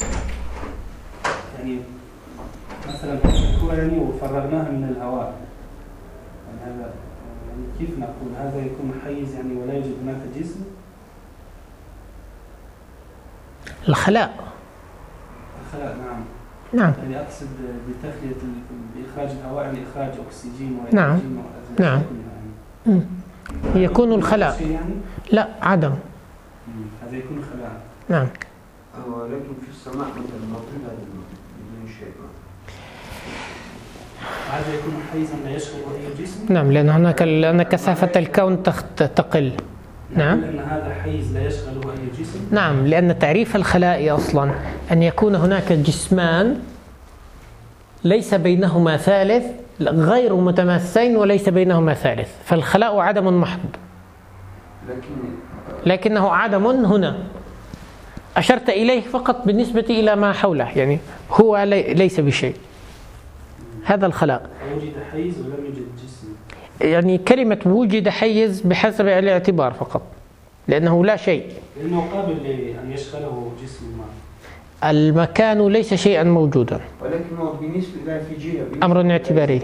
يعني مثلا الكرة يعني وفرغناها من الهواء، يعني هذا يعني كيف نقول هذا يكون حيز يعني ولا يوجد هناك جسم؟ الخلاء. نعم. نعم. يعني أقصد بتخلية بإخراج الهواء يعني إخراج أكسجين نعم. نعم. يعني. يكون الخلاء يعني؟ لا، عدم. هذا يكون خلاء. نعم. ولكن في السماء مثلا موجود هذا بدون شيء. هذا يكون حيزا لا يشغل أي جسم. نعم، لأن كثافة الكون تقل. نعم. لأن هذا حيز لا يشغله أي جسم. نعم، لأن تعريف الخلاء أصلا أن يكون هناك جسمان ليس بينهما ثالث، غير متماسين وليس بينهما ثالث، فالخلاء عدم محض. لكنه عدم هنا أشرت إليه فقط بالنسبة إلى ما حوله، يعني هو ليس بشيء. هذا الخلاء. وجد حيز ولم يوجد جسم. يعني كلمة وجد حيز بحسب الاعتبار فقط، لأنه لا شيء. لأنه قابل لأن يشغله جسم ما. المكان ليس شيئا موجودا. ولكنه بالنسبة له في جهة. أمر اعتباري.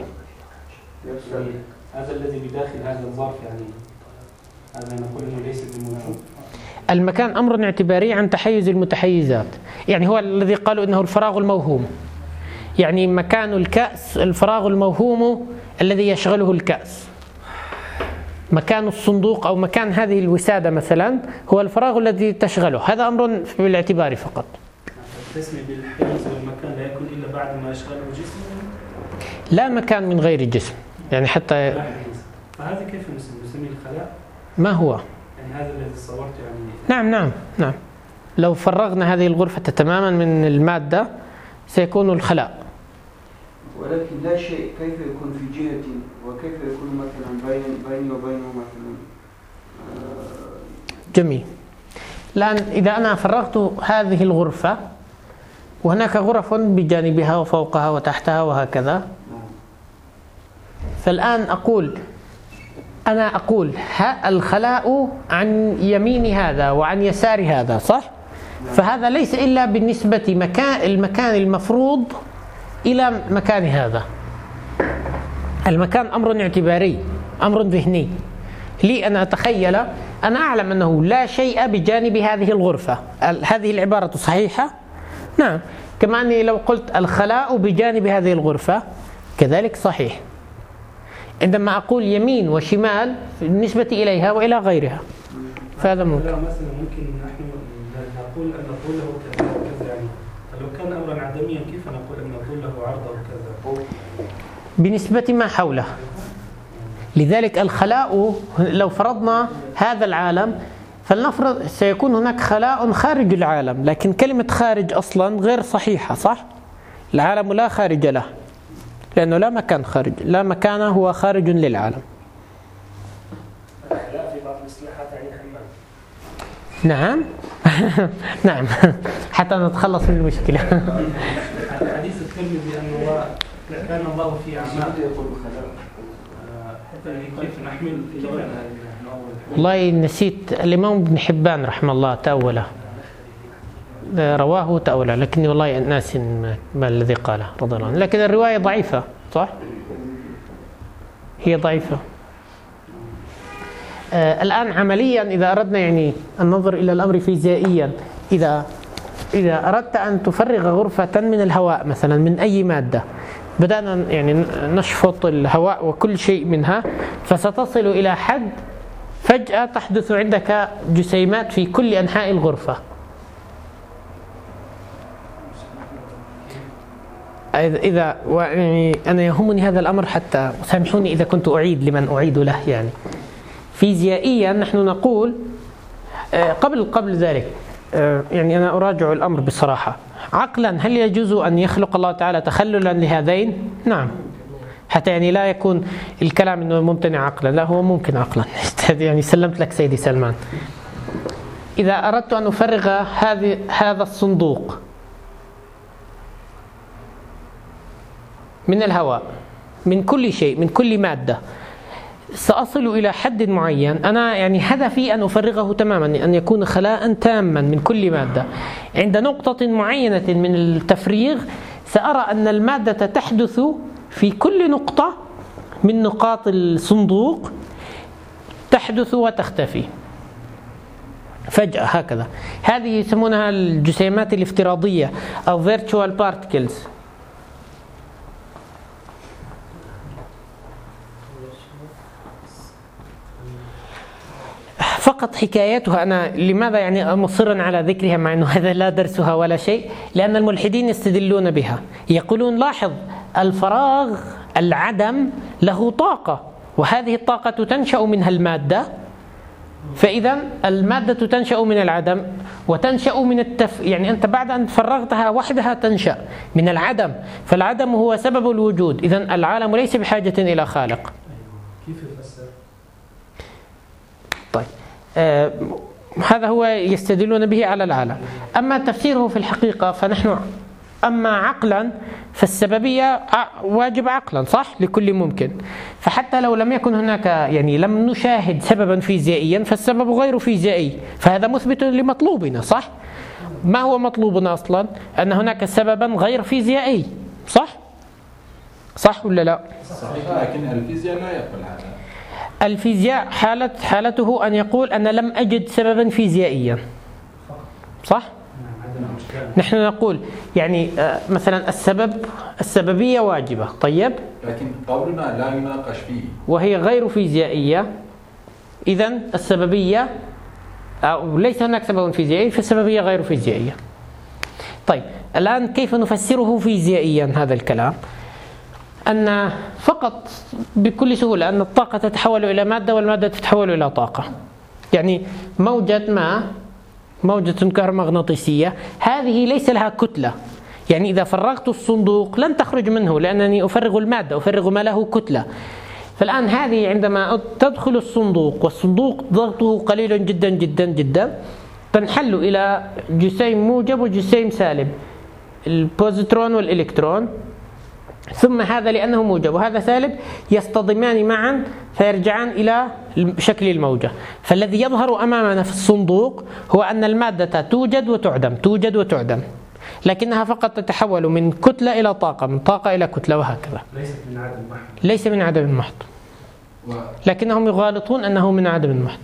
هذا الذي بداخل هذا الظرف يعني هذا نقول إنه ليس بموجود. المكان أمر اعتباري عن تحيز المتحيزات، يعني هو الذي قالوا إنه الفراغ الموهوم، يعني مكان الكأس الفراغ الموهوم الذي يشغله الكأس. مكان الصندوق أو مكان هذه الوسادة مثلا هو الفراغ الذي تشغله، هذا أمر بالاعتبار فقط. التسمية بالحيز والمكان لا يكون إلا بعد ما يشغله جسم؟ لا مكان من غير جسم، يعني حتى. فهذا كيف نسميه الخلاء؟ ما هو؟ يعني هذا الذي صورته يعني. نعم. لو فرغنا هذه الغرفة تماما من المادة سيكون الخلاء. ولكن لا شيء كيف يكون في جهة وكيف يكون مثلا بيني وبينه مثلا. جميل. الآن إذا أنا فرغت هذه الغرفة وهناك غرف بجانبها وفوقها وتحتها وهكذا، فالآن أنا أقول الخلاء عن يمين هذا وعن يسار هذا، صح؟ فهذا ليس إلا بالنسبة المكان المفروض إلى مكان هذا. المكان أمر اعتباري، أمر ذهني لي. أنا أتخيل، أنا أعلم أنه لا شيء بجانب هذه الغرفة. هذه العبارة صحيحة؟ نعم. كما أني لو قلت الخلاء بجانب هذه الغرفة كذلك صحيح. عندما أقول يمين وشمال بالنسبة إليها وإلى غيرها، فهذا ممكن. مثلا ممكن نحن نقول أن طوله كذا وكذا يعني، فلو كان أمرا عدميا كيف نقول أن طوله عرضه كذا؟ بنسبة ما حوله. لذلك الخلاء لو فرضنا هذا العالم فلنفرض سيكون هناك خلاء خارج العالم، لكن كلمة خارج أصلا غير صحيحة، صح؟ العالم لا خارج له، لأنه لا مكان خارج، لا مكان هو خارج للعالم. الخلاء في بعض الاصطلاحات يعني حمام. نعم. نعم، حتى نتخلص من المشكلة. حديث الترمذي أنه كان الله في أعماق، كيف نحمل والله نسيت، الإمام ابن حبان رحمه الله تأوله، رواه تأوله، لكني والله ناسي ما الذي قاله رضي الله عنه، لكن الرواية ضعيفة، صح؟ هي ضعيفة. الآن عمليا إذا أردنا يعني النظر إلى الأمر فيزيائيا، إذا أردت أن تفرغ غرفة من الهواء مثلا من أي مادة، بدأنا يعني نشفط الهواء وكل شيء منها، فستصل إلى حد فجأة تحدث عندك جسيمات في كل أنحاء الغرفة. إذا يعني أنا يهمني هذا الأمر، حتى سامحوني إذا كنت أعيد لمن أعيد له، يعني فيزيائيا نحن نقول قبل ذلك، يعني أنا أراجع الأمر بصراحة، عقلا هل يجوز أن يخلق الله تعالى تخللا لهذين؟ نعم، حتى يعني لا يكون الكلام أنه ممتنع عقلا، لا هو ممكن عقلا. يعني سلمت لك سيدي سلمان. إذا أردت أن أفرغ هذا الصندوق من الهواء، من كل شيء، من كل مادة، سأصل إلى حد معين. أنا يعني هدفي أن أفرغه تماما، أن يكون خلاء تاما من كل مادة. عند نقطة معينة من التفريغ سأرى أن المادة تحدث في كل نقطة من نقاط الصندوق، تحدث وتختفي فجأة هكذا. هذه يسمونها الجسيمات الافتراضية أو virtual particles. فقط حكايتها، أنا لماذا يعني مصرا على ذكرها مع أنه هذا لا درسها ولا شيء، لأن الملحدين يستدلون بها، يقولون لاحظ الفراغ العدم له طاقة، وهذه الطاقة تنشأ منها المادة، فإذا المادة تنشأ من العدم وتنشأ من يعني أنت بعد أن فرغتها وحدها تنشأ من العدم، فالعدم هو سبب الوجود، إذا العالم ليس بحاجة إلى خالق. كيف يفسر؟ طيب هذا هو يستدلون به على العالم. أما تفسيره في الحقيقة فنحن أما عقلا فالسببية واجب عقلا، صح؟ لكل ممكن. فحتى لو لم يكن هناك يعني لم نشاهد سببا فيزيائيا فالسبب غير فيزيائي، فهذا مثبت لمطلوبنا، صح؟ ما هو مطلوبنا أصلا؟ أن هناك سببا غير فيزيائي، صح؟ صح ولا لا؟ صحيح، لكن الفيزياء لا يقبل هذا. الفيزياء حالته أن يقول أنا لم أجد سببا فيزيائيا، صح؟ نحن نقول يعني مثلا السببية واجبة، طيب، لكن قولنا لا يناقش فيه وهي غير فيزيائية، إذن السببية أو ليس هناك سبب فيزيائي فالسببية غير فيزيائية. طيب الآن كيف نفسره فيزيائيا هذا الكلام؟ أن فقط بكل سهولة أن الطاقة تتحول إلى مادة والمادة تتحول إلى طاقة. يعني موجة كهرومغناطيسية هذه ليس لها كتلة، يعني إذا فرغت الصندوق لن تخرج منه لأنني أفرغ المادة، أفرغ ما له كتلة. فالآن هذه عندما تدخل الصندوق والصندوق ضغطه قليل جدا جدا جدا تنحل إلى جسيم موجب وجسيم سالب، البوزيترون والإلكترون، ثم هذا لأنه موجب وهذا سالب يصطدمان معا فيرجعان إلى شكل الموجة. فالذي يظهر أمامنا في الصندوق هو أن المادة توجد وتعدم، توجد وتعدم، لكنها فقط تتحول من كتلة إلى طاقة، من طاقة إلى كتلة، وهكذا. ليس من عدم محض، لكنهم يغالطون أنه من عدم محض.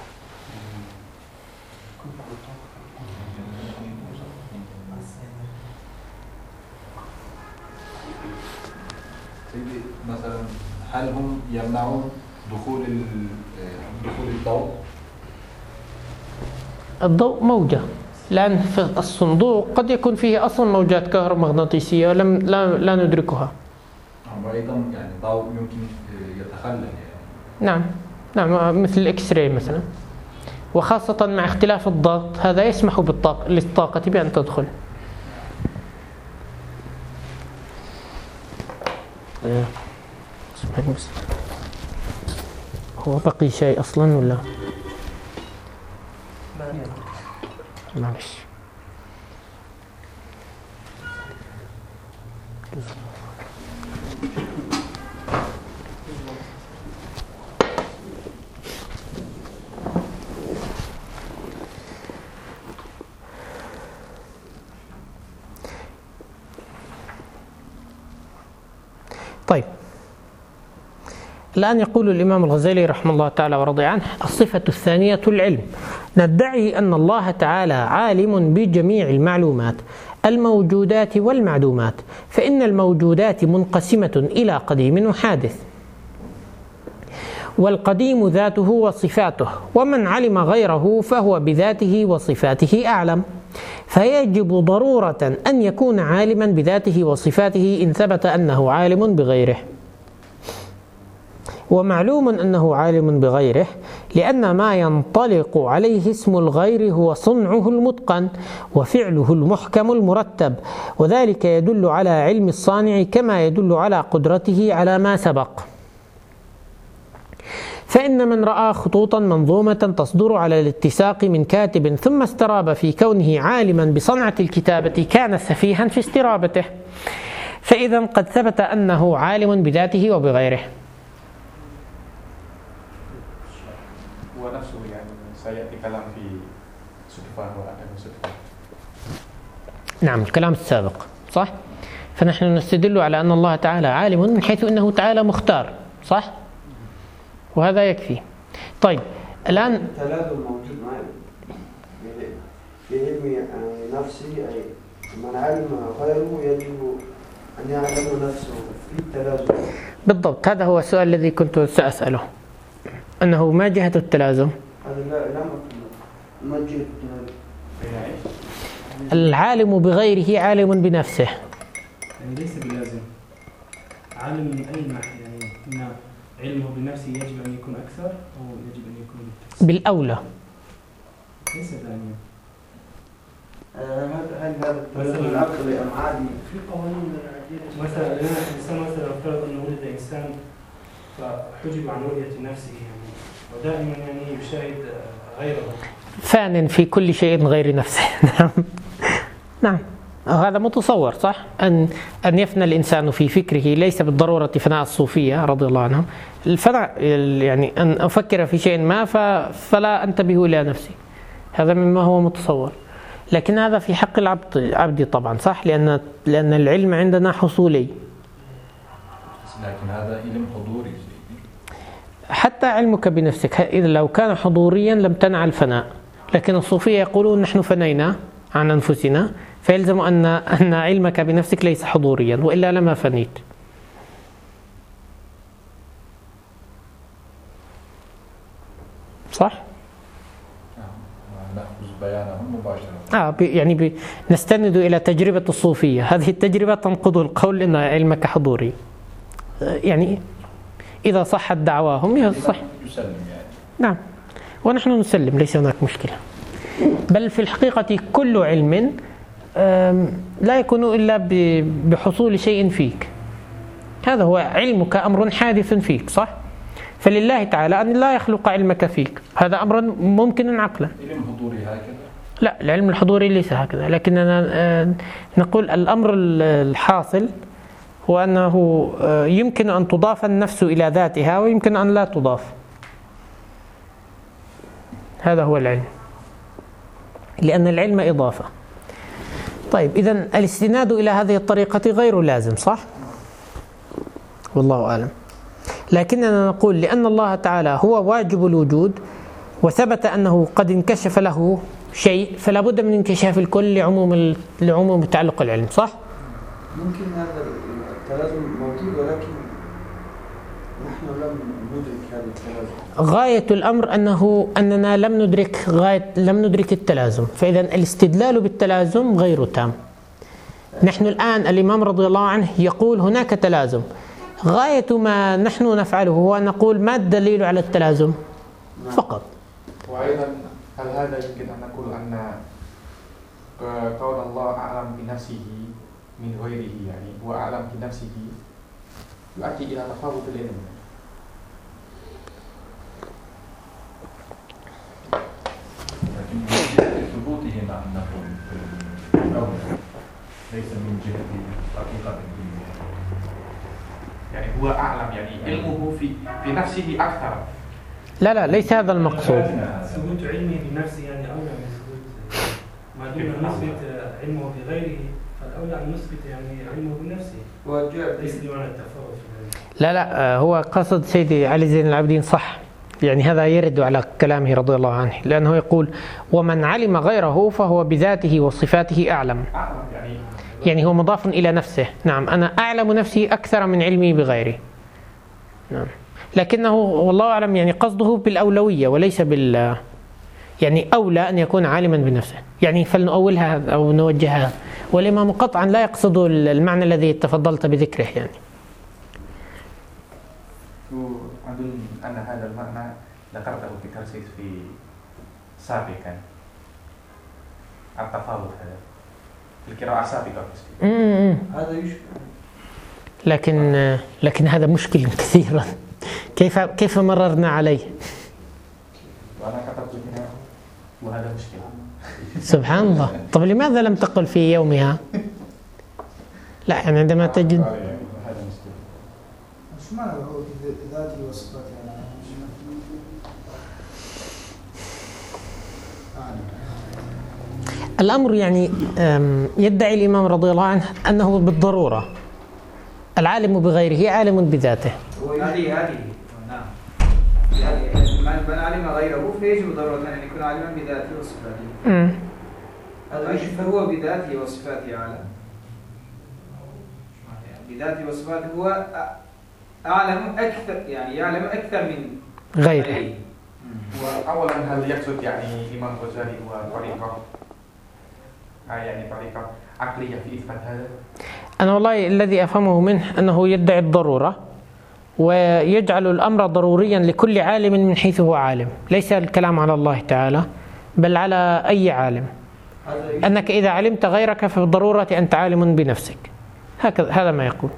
مثلا هل هم يمنعون دخول الضوء؟ الضوء موجة، الآن في الصندوق قد يكون فيه أصلا موجات كهرومغناطيسية لا ندركها. وأيضا يعني ضوء يمكن يتخلل يعني. نعم مثل الإكس راي مثلا، وخاصة مع اختلاف الضغط هذا يسمح للطاقة بأن تدخل. هو بقي شيء أصلا ولا؟ معلش. طيب، الآن يقول الإمام الغزالي رحمه الله تعالى ورضي عنه: الصفة الثانية العلم. ندعي أن الله تعالى عالم بجميع المعلومات الموجودات والمعدومات، فإن الموجودات منقسمة إلى قديم وحادث، والقديم ذاته وصفاته، ومن علم غيره فهو بذاته وصفاته أعلم، فيجب ضرورة أن يكون عالما بذاته وصفاته إن ثبت أنه عالم بغيره. ومعلوم أنه عالم بغيره لأن ما ينطلق عليه اسم الغير هو صنعه المتقن وفعله المحكم المرتب، وذلك يدل على علم الصانع كما يدل على قدرته على ما سبق. فإن من رأى خطوطا منظومة تصدر على الاتساق من كاتب ثم استراب في كونه عالما بصنعة الكتابة كان سفيها في استرابته، فإذا قد ثبت أنه عالم بذاته وبغيره. ونفسه يعني سيأتي كلام في صدفة وعدم صدفة. نعم، الكلام السابق صح؟ فنحن نستدل على أن الله تعالى عالم من حيث أنه تعالى مختار، صح؟ وهذا يكفي. طيب الآن التلازم موجود معي بعلم نفسي، أي من علم غيره يجب أن يعلم نفسه في التلازم. بالضبط، هذا هو السؤال الذي كنت سأسأله، أنه ما جهة التلازم؟ هذا لا ما جهة التلازم. العالم بغيره عالم بنفسه. يعني ليس بلازم عالم من أي ناحية، يعني إن علمه بنفسه يجب أن يكون أكثر أو يجب أن يكون بالأولى. ليس دائما. هل هذا التلازم العقلي أم عادي؟ في قوانين مثلا الإنسان مثلا افترض أنه ولد إنسان فحجب عن رؤية نفسه يعني، ودائما يعني يشاهد غيره. فان في كل شيء غير نفسه. نعم، هذا متصور صح؟ أن يفنى الإنسان في فكره، ليس بالضرورة فناء الصوفية رضي الله عنهم. الفناء يعني أن أفكر في شيء ما فلا أنتبه إلى نفسي، هذا مما هو متصور. لكن هذا في حق العبد طبعا صح، لأن العلم عندنا حصولي. لكن هذا علم حضوري. حتى علمك بنفسك إذا لو كان حضوريا لم تنع الفناء، لكن الصوفية يقولون نحن فنينا عن أنفسنا، فيلزم أن علمك بنفسك ليس حضوريا، وإلا لما فنيت. صح؟ نأخذ بيانهم مباشرة. يعني نستند إلى تجربة الصوفية، هذه التجربة تنقض القول أن علمك حضوري. يعني إذا صحت دعواهم يصح. يسلم يعني. نعم، ونحن نسلم، ليس هناك مشكلة. بل في الحقيقة كل علم لا يكون إلا بحصول شيء فيك. هذا هو علمك أمر حادث فيك صح؟ فلله تعالى أن لا يخلق علمك فيك، هذا أمر ممكن عقلا. علم حضوري هكذا؟ لا، العلم الحضوري ليس هكذا، لكننا نقول الأمر الحاصل هو أنه يمكن أن تضاف النفس إلى ذاتها ويمكن أن لا تضاف. هذا هو العلم، لأن العلم إضافة. طيب، إذن الاستناد إلى هذه الطريقة غير لازم صح؟ والله أعلم. لكننا نقول لأن الله تعالى هو واجب الوجود وثبت أنه قد انكشف له شيء، فلا بد من انكشاف الكل لعموم تعلق العلم صح؟ ممكن هذا التلازم موجود ولكن نحن لم ندرك هذا التلازم. غاية الأمر أننا لم ندرك التلازم، فإذا الاستدلال بالتلازم غير تام. نحن الآن الإمام رضي الله عنه يقول هناك تلازم، غاية ما نحن نفعله هو أن نقول ما الدليل على التلازم فقط. وأيضا هل هذا يمكن أن نقول أن قول الله أعلم بنفسه من غيره، يعني هو أعلم بنفسه يؤدي إلى تفاوت العلم؟ لكن من جهة ثبوته نعم نقول الأول ليس من جهة حقيقة الدنيا. يعني هو أعلم، يعني علمه في نفسه أكثر. لا ليس هذا المقصود. ثبوت علمه بنفسه يعني أولى من ثبوت ما دون أن نثبت علمه بغيره، فالأولى أن نثبت يعني علمه بنفسه ليس بمعنى التفاوت. لا هو قصد سيدي علي زين العابدين صح، يعني هذا يرد على كلامه رضي الله عنه، لأنه يقول ومن علم غيره فهو بذاته وصفاته أعلم، يعني هو مضاف إلى نفسه. نعم أنا أعلم نفسي أكثر من علمي بغيري. نعم لكنه والله أعلم يعني قصده بالأولوية وليس يعني أولى أن يكون عالما بنفسه، يعني فلنؤولها أو نوجهها. والإمام قطعا لا يقصد المعنى الذي تفضلت بذكره يعني. أظن أن هذا المعنى ذكرته في كرسيس في سابقا، التفاوت هذا في القراءة السابقة. هذا يشبه، لكن هذا مشكل كثيرا. كيف مررنا عليه؟ وأنا كتبت هنا وهذا مشكلة. سبحان الله. طب لماذا لم تقل في يومها؟ لا يعني عندما تجد هذا مشكلة. مش معنى هو ذاتي وصفاتي الأمر يعني يدعي الإمام رضي الله عنه أنه بالضرورة العالم بغيره عالم بذاته. هذه نعم، من علم غيره فيجب ضرورة أن يكون عالما بذاته وصفاته. هذا فهو بذاته وصفاته عالم، بذاته وصفاته هو أعلم أكثر، يعني يعلم أكثر من غيره. وأولا هل يقصد يعني الإمام الغزالي هو طريقة يعني طريقة عقلية في إثبات هذا؟ أنا والله الذي أفهمه منه أنه يدعي الضرورة ويجعل الأمر ضروريا لكل عالم من حيث هو عالم، ليس الكلام على الله تعالى بل على أي عالم، أنك إذا علمت غيرك فبالضرورة أنت عالم بنفسك. هذا ما يقول.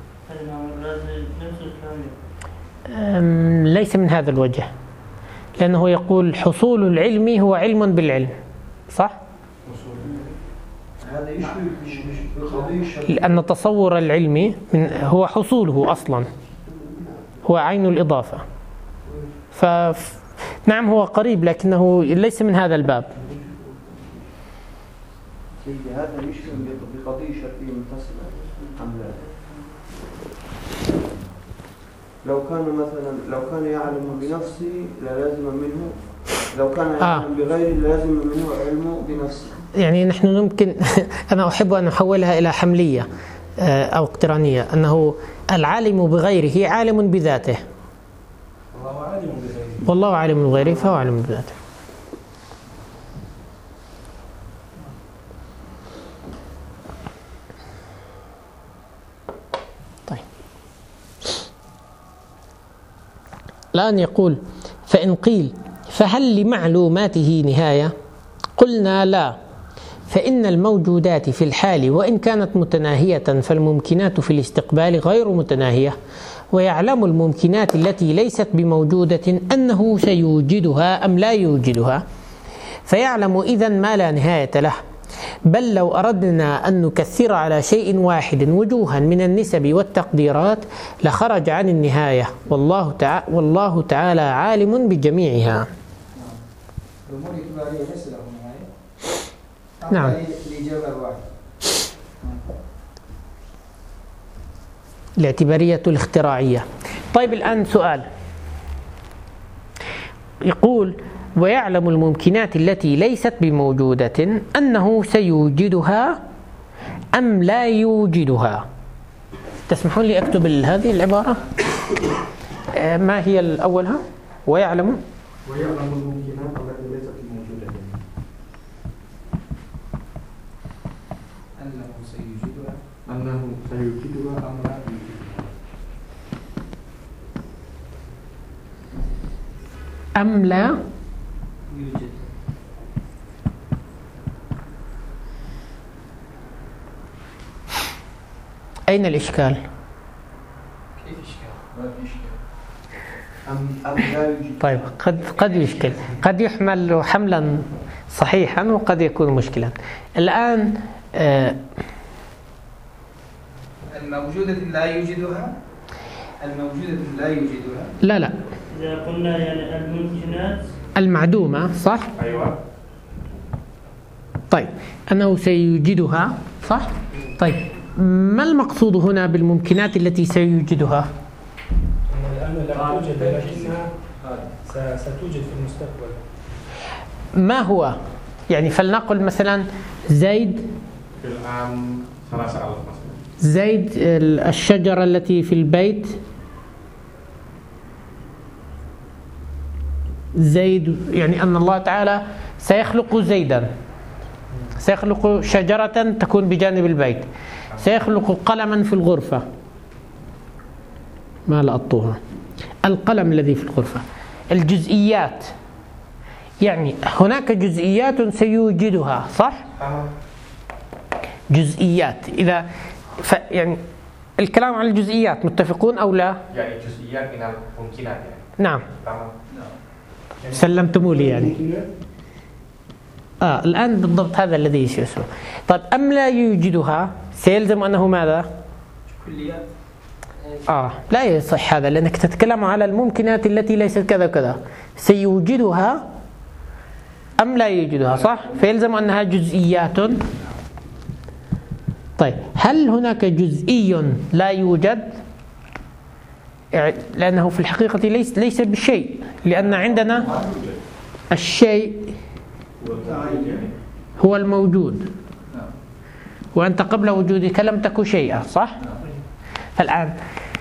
ليس من هذا الوجه، لأنه يقول حصول العلم هو علم بالعلم، صح؟ هذا يشبه لأن تصور العلم هو حصوله أصلا، هو عين الإضافة. نعم هو قريب لكنه ليس من هذا الباب. هذا يشبه بقضية شرطية متصلة أم لا؟ لو كان يعلم بنفسه للازم منه، لو كان يعلم بغيره لازم منه علمه بنفسه. يعني نحن ممكن أنا أحب أن أحولها إلى حملية أو اقترانية، أنه العالم بغيره عالم بذاته، والله عالم بغيره فهو عالم بذاته. طيب الآن يقول فإن قيل فهل لمعلوماته نهاية؟ قلنا لا، فإن الموجودات في الحال وإن كانت متناهية فالممكنات في الاستقبال غير متناهية، ويعلم الممكنات التي ليست بموجودة أنه سيوجدها أم لا يوجدها، فيعلم إذن ما لا نهاية له. بل لو أردنا أن نكثر على شيء واحد وجوها من النسب والتقديرات لخرج عن النهاية، والله تعالى عالم بجميعها. نعم. الاعتبارية الاختراعية. طيب الآن سؤال، يقول ويعلم الممكنات التي ليست بموجودة أنه سيوجدها أم لا يوجدها. تسمحون لي أكتب هذه العبارة؟ ما هي الأولها؟ ويعلم الممكنات التي ليست موجودة. أنه سيوجدها أم لا يوجدها. أم لا يوجد. أين الإشكال؟ كيف إشكال؟ ما في إشكال. أم لا يوجد. طيب قد يشكل، قد يحمل حملا صحيحا وقد يكون مشكلا. الآن الموجودة لا يوجدها. الموجودة لا يوجدها. لا إذا قلنا يعني الممكنات المعدومة صح؟ أيوة. طيب أنه سيوجدها صح؟ طيب ما المقصود هنا بالممكنات التي سيوجدها؟ الآن لا توجد لكنها ستوجد في المستقبل. ما هو؟ يعني فلنقل مثلا زيد في العام 3000 مثلا. زيد الشجرة التي في البيت، زيد يعني أن الله تعالى سيخلق زيدا، سيخلق شجرة تكون بجانب البيت، سيخلق قلما في الغرفة. ما لقطوها؟ القلم الذي في الغرفة. الجزئيات، يعني هناك جزئيات سيوجدها صح؟ جزئيات. إذا يعني الكلام عن الجزئيات متفقون أو لا؟ يعني جزئيات من الممكنات يعني. نعم. تمام. سلمتموا لي يعني. الآن بالضبط هذا الذي يسوى. طيب أم لا يوجدها سيلزم أنه ماذا؟ كليات. لا يصح هذا، لأنك تتكلم على الممكنات التي ليست كذا كذا. سيوجدها أم لا يوجدها صح؟ فيلزم أنها جزئيات. طيب هل هناك جزئي لا يوجد؟ لأنه في الحقيقة ليس بالشيء، لأن عندنا الشيء هو الموجود، وأنت قبل وجودك لم تكن شيئا صح؟ فالآن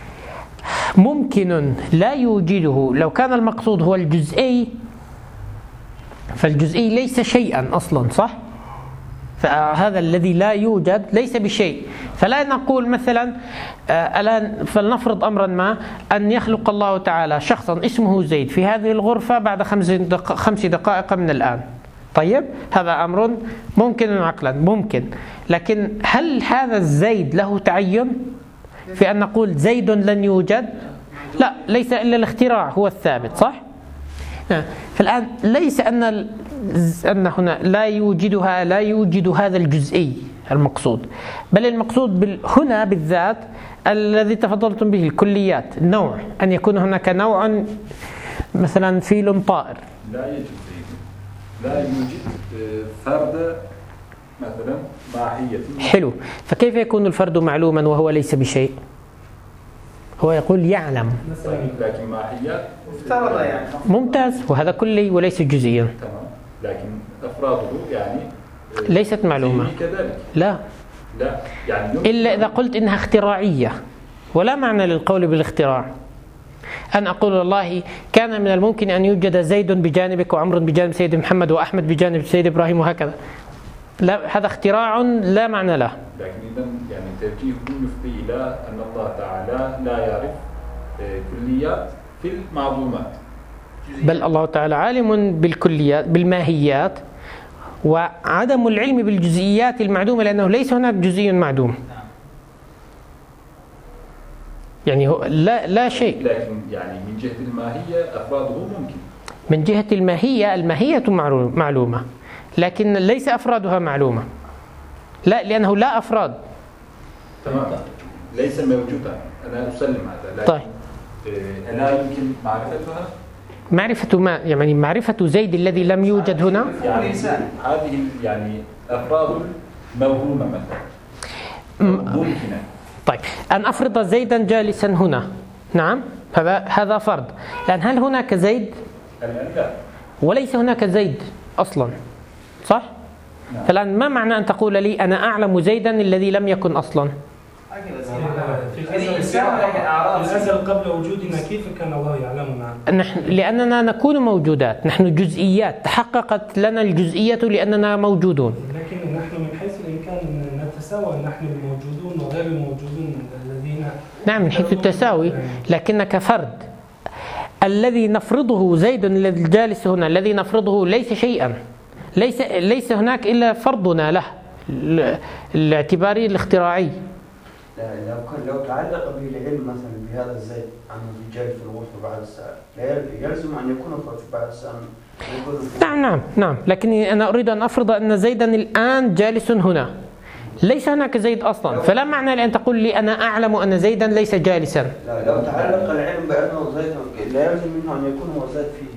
ممكن لا يوجده لو كان المقصود هو الجزئي، فالجزئي ليس شيئا أصلا صح؟ فهذا الذي لا يوجد ليس بشيء. فلا نقول مثلا الآن فلنفرض أمرا ما أن يخلق الله تعالى شخصا اسمه زيد في هذه الغرفة بعد 5 دقائق من الآن. طيب هذا أمر ممكن عقلا ممكن، لكن هل هذا الزيد له تعين في أن نقول زيد لن يوجد؟ لا، ليس إلا الاختراع هو الثابت صح؟ فالآن ليس أن هنا لا يوجد هذا الجزئي المقصود، بل المقصود هنا بالذات الذي تفضلتم به الكليات، النوع، أن يكون هناك نوع مثلا فيل طائر. لا يوجد فرد مثلا ماهية. حلو، فكيف يكون الفرد معلوما وهو ليس بشيء؟ هو يقول يعلم لكن ماهية افترض يعني. ممتاز، وهذا كلي وليس جزئيا. تمام، لكن أفراده يعني ليست معلومة. كذلك. لا يعني إلا إذا قلت إنها اختراعية، ولا معنى للقول بالاختراع. أن أقول والله كان من الممكن أن يوجد زيد بجانبك وعمر بجانب سيد محمد وأحمد بجانب سيد إبراهيم وهكذا. لا، هذا اختراع لا معنى له. لكن إذا يعني توجيهكم يفضي إلى أن الله تعالى لا يعرف كليات في المعلومات، بل الله تعالى عالم بالكليات بالماهيات، وعدم العلم بالجزئيات المعدومة، لأنه ليس هناك جزئي معدوم. يعني هو لا شيء. لكن يعني من جهة الماهية أفراده ممكن. من جهة الماهية معلومة، لكن ليس أفرادها معلومة. لا، لأنه لا أفراد. تمام، ليس موجودا، أنا أسلم هذا، لكن طيب ألا يمكن معرفتها؟ معرفة ما؟ يعني معرفة زيد الذي لم يوجد هنا؟ يعني هذه يعني أفراد موهومة مثلا ممكنة. طيب أن أفرض زيدا جالسا هنا، نعم هذا فرض، لأن هل هناك زيد؟ لا، وليس هناك زيد أصلا صح؟ نعم. فالآن ما معنى أن تقول لي أنا أعلم زيدا الذي لم يكن أصلا؟ الأزل قبل وجودنا كيف كان الله يعلمنا؟ نحن لأننا نكون موجودات، نحن جزئيات، تحققت لنا الجزئية لأننا موجودون. لكن نحن من حيث الإمكان نتساوى، نحن الموجودون وغير الموجودون الذين نعم من حيث التساوي، لكنك فرد. الذي نفرضه زيد الذي جالس هنا، الذي نفرضه ليس شيئا، ليس هناك إلا فرضنا له الاعتباري الاختراعي. لو تعلق به العلم مثلا بهذا الزيد عنه رجال في الغرفة بعد الساعة، لا يلزم أن يكون فرد بعد الساعة. نعم، لكني أنا أريد أن أفرض أن زيدا الآن جالس هنا، ليس هناك زيد أصلا، فلا معنى لأن تقول لي أنا أعلم أن زيدا ليس جالسا. لا، لو تعلق العلم بأنه زيد لا يلزم منه أن يكون هو زيد فيه.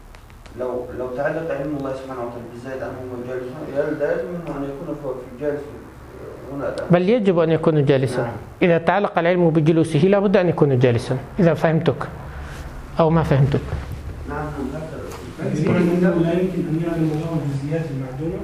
لو تعلق علم الله سبحانه وتعالى بزيد أنه هو جالس هنا، لا يلزم منه أن يكون في جالس هنا، بل يجب أن يكون جالسا. إذا تعلق العلم بجلوسه لا بد أن يكون جالسا، إذا فهمتك أو ما فهمتك. نعم. لا يمكن أن يعلم الله الجزئيات المعدومة.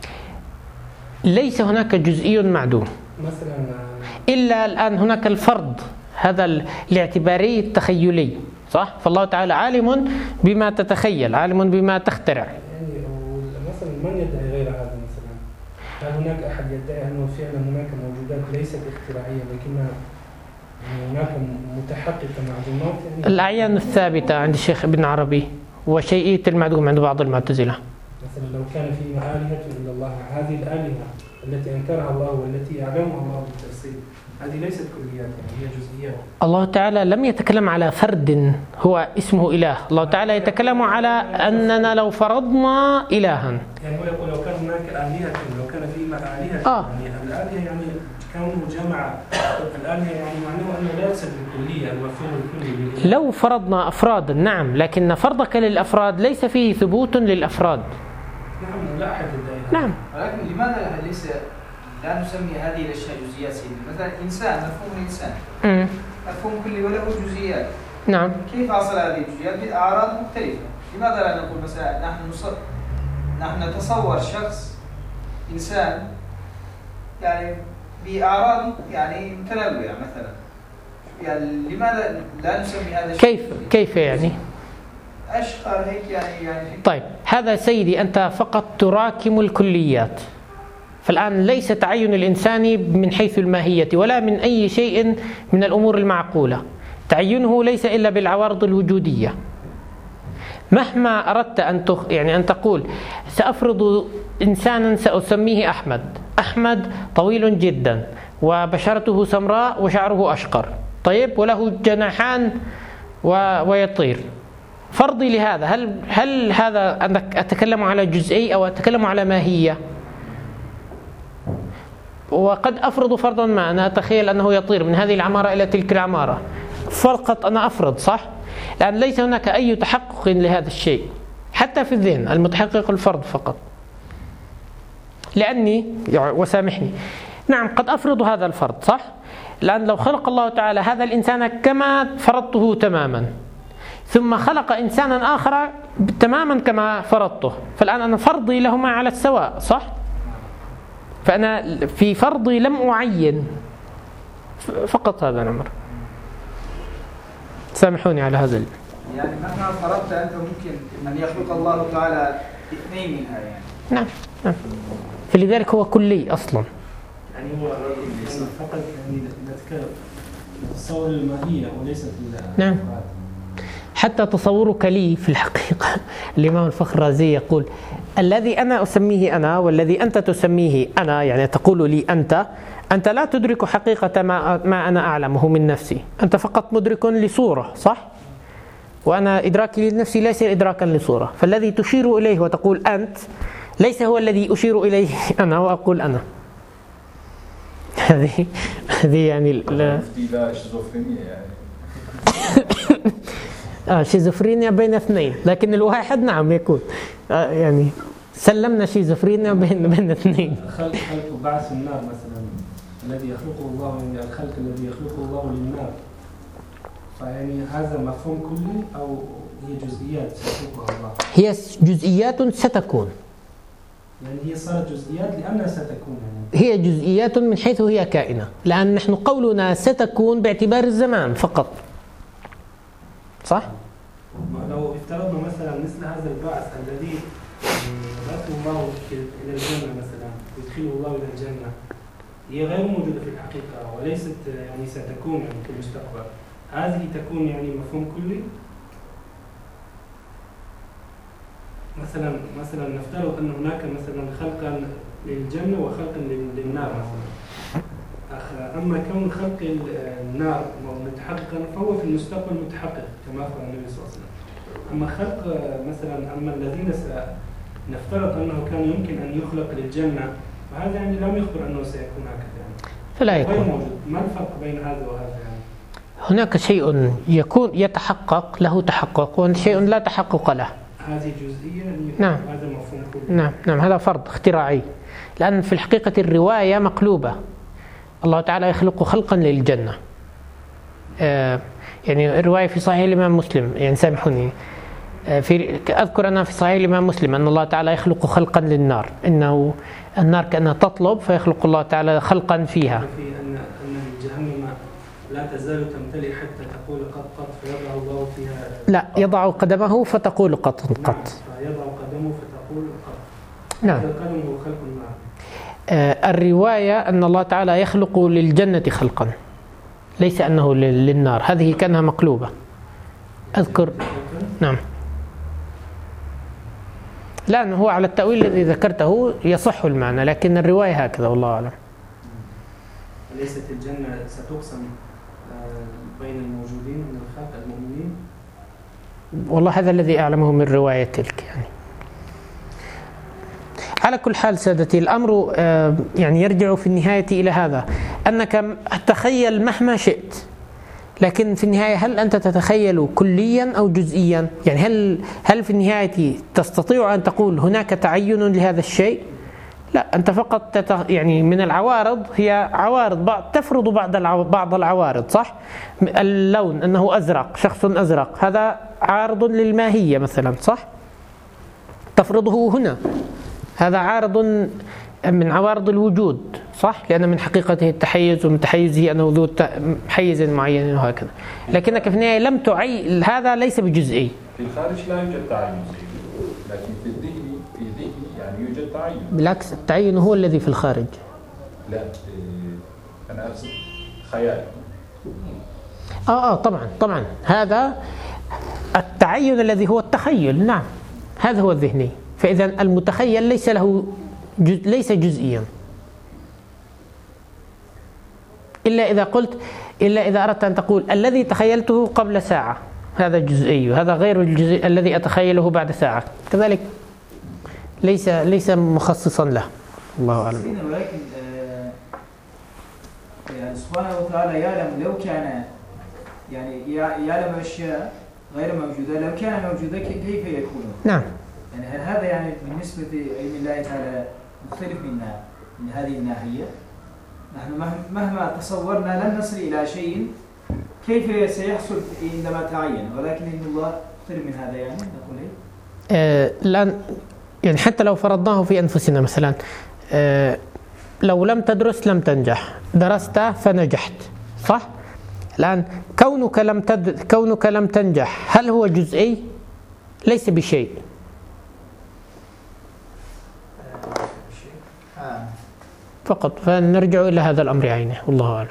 ليس هناك جزئي معدوم مثلا، إلا الآن هناك الفرض هذا الاعتباري التخيلي، صح؟ فالله تعالى عالم بما تتخيل، عالم بما تخترع. يعني مثلا من يدعي غير هذا؟ مثلا هل هناك أحد يدعي أنه فعلا هناك موجودات ليست اختراعية لكنها هناك متحققة معدومات؟ يعني الأعيان الثابتة عند الشيخ ابن عربي وشيئية المعدوم عند بعض المعتزلة. مثلا لو كان في آلهة إلا الله، هذه الآلهة التي أنكرها الله والتي يعلمها الله بالتفصيل، هذه ليست كليات، يعني هي جزئيات. الله تعالى لم يتكلم على فرد هو اسمه إله، الله تعالى يتكلم على أننا لو فرضنا إلها، يعني هو يقول لو كان هناك آلهة، لو كان في آلهة، يعني الآلهة يعني كونه جمع الآلهة، يعني معناه أنه لا يقصد بالكلية المفهوم الكلي. لو فرضنا أفرادا نعم، لكن فرضك للأفراد ليس فيه ثبوت للأفراد. نعم، لا أحد يدعي. نعم. ولكن لماذا لا نسمي هذه الأشياء جزئيات سيدي؟ مثلا إنسان، مفهوم الإنسان مفهوم كلي وله جزئيات. نعم. كيف حصل هذه الجزئيات بأعراض مختلفة؟ لماذا لا نقول مثلا نحن نتصور شخص إنسان يعني بأعراض يعني متنوعة مثلا، يعني لماذا لا نسمي هذا الشيء؟ كيف يعني؟ أشهر هيك يعني طيب هذا سيدي أنت فقط تراكم الكليات، فالآن ليس تعين الإنسان من حيث الماهية ولا من أي شيء من الأمور المعقولة، تعينه ليس إلا بالعوارض الوجودية. مهما أردت أن تقول سأفرض إنسانا سأسميه أحمد، أحمد طويل جدا وبشرته سمراء وشعره أشقر، طيب وله جناحان ويطير، فرضي لهذا هل هذا أنك أتكلم على جزئي أو أتكلم على ماهية؟ وقد أفرض فرضا ما، أنا أتخيل أنه يطير من هذه العمارة إلى تلك العمارة، فقط أنا أفرض، صح؟ لأن ليس هناك أي تحقق لهذا الشيء حتى في الذهن، المتحقق الفرض فقط. لأني وسامحني، نعم قد أفرض هذا الفرض، صح؟ لأن لو خلق الله تعالى هذا الإنسان كما فرضته تماما، ثم خلق إنسانا آخر تماما كما فرضته، فالآن أنا فرضي لهما على السواء، صح؟ فأنا في فرضي لم أعين فقط هذا الأمر. سامحوني على هذا يعني مهما فرضت أنت ممكن أن يخلق الله تعالى اثنين منها يعني. نعم. فلذلك هو كلي أصلا. يعني هو فقط يعني تصور الماهية وليست نعم. حتى تصورك لي في الحقيقة الإمام الفخرازي يقول الذي أنا أسميه أنا والذي أنت تسميه أنا، يعني تقول لي أنت لا تدرك حقيقة ما أنا أعلمه من نفسي، أنت فقط مدرك لصورة، صح؟ وأنا إدراكي لنفسي ليس إدراكا لصورة، فالذي تشير إليه وتقول أنت ليس هو الذي أشير إليه أنا وأقول أنا. هذه يعني لا شيزوفرينيا يعني شيزوفرينيا بين اثنين، لكن الواحد نعم يكون يعني سلمنا شيزوفرينيا بين اثنين. خلق وبعث النار مثلا، الذي يخلقه الله، يعني الخلق الذي يخلقه الله للنار، فيعني هذا مفهوم كلي أو هي جزئيات يخلقها الله؟ هي جزئيات ستكون، يعني هي صارت جزئيات لأنها ستكون يعني. هي جزئيات من حيث هي كائنة، لأن نحن قولنا ستكون باعتبار الزمان فقط، صح؟ لو افترضنا مثلا مثل هذا البعث الذي يبعثه الله إلى الجنة مثلا، يدخله الله إلى الجنة، هي غير موجودة في الحقيقة وليست يعني ستكون يعني في المستقبل، هذه تكون يعني مفهوم كلي. مثلا نفترض أن هناك مثلا خلقا للجنة وخلقا للنار مثلا. أما كون خلق النار متحققا فهو في المستقبل متحقق كما أخبر النبي صلى الله عليه وسلم. أما خلق مثلا الذين نفترض أنه كان يمكن أن يخلق للجنة، فهذا يعني لم يخبر أنه سيكون هكذا يعني. فلا يكون. موجود. ما الفرق بين هذا وهذا يعني؟ هناك شيء يكون يتحقق له تحقق وشيء لا تحقق له. هذه جزئية. نعم. هذا مفهوم كلي. نعم هذا فرض اختراعي، لأن في الحقيقة الرواية مقلوبة. الله تعالى يخلق خلقا للجنة. يعني الرواية في صحيح الإمام مسلم، يعني سامحوني، أذكر أنا في صحيح الإمام مسلم أن الله تعالى يخلق خلقا للنار، إنه النار كأنها تطلب فيخلق الله تعالى خلقا فيها. في أن جهنم لا تزال تمتلئ حتى تقول قط فيضع الله فيها. لا، يضع قدمه فتقول قط. نعم. فيضع قدمه فتقول قط. نعم. القدم هو خلق النار. الرواية أن الله تعالى يخلق للجنة خلقا، ليس أنه للنار، هذه كانها مقلوبة. أذكر. نعم. لا، هو على التأويل الذي ذكرته يصح المعنى، لكن الرواية هكذا والله أعلم. ليست الجنة ستقسم بين الموجودين من الخلق المؤمنين؟ والله هذا الذي أعلمه من رواية تلك يعني. على كل حال سادتي، الأمر يعني يرجع في النهاية إلى هذا، أنك تخيل مهما شئت، لكن في النهاية هل أنت تتخيل كليا أو جزئيا؟ يعني هل في النهاية تستطيع أن تقول هناك تعين لهذا الشيء؟ لا، أنت فقط يعني من العوارض هي عوارض تفرض بعض العوارض، صح؟ اللون أنه أزرق، شخص أزرق، هذا عارض للماهية مثلا، صح؟ تفرضه هنا، هذا عارض من عوارض الوجود، صح؟ لأن من حقيقته التحيز، ومن تحيزه أنه ذو حيز معين وهكذا. لكنك في النهاية لم تعين، هذا ليس بجزئي. في الخارج لا يوجد تعين، لكن في الذهن يعني يوجد تعين. بالعكس، التعين هو الذي في الخارج. لا، أنا أقصد خيال. طبعا هذا التعين الذي هو التخيل، نعم، هذا هو الذهني. فإذا المتخيل ليس جزئيا، إلا إذا أردت أن تقول الذي تخيلته قبل ساعة هذا جزئي، هذا غير الجزء الذي أتخيله بعد ساعة، كذلك ليس مخصصا له. الله أعلم. ولكن يعني سبحانه وتعالى يعلم، لو كان يعني يعلم أشياء غير موجودة، لو كان موجودة كيف يكون؟ نعم. يعني هل هذا يعني بالنسبة لعلم الله تعالى مختلف من هذه الناحية؟ نحن مهما تصورنا لن نصل إلى شيء كيف سيحصل عندما تعين، ولكن إن الله مختلف من هذا، يعني نقول إيه؟ الآن يعني حتى لو فرضناه في أنفسنا مثلا، لو لم تدرس لم تنجح، درست فنجحت، صح؟ الآن كونك لم تنجح، هل هو جزئي؟ ليس بشيء. فقط. فنرجع إلى هذا الأمر عينه، والله أعلم.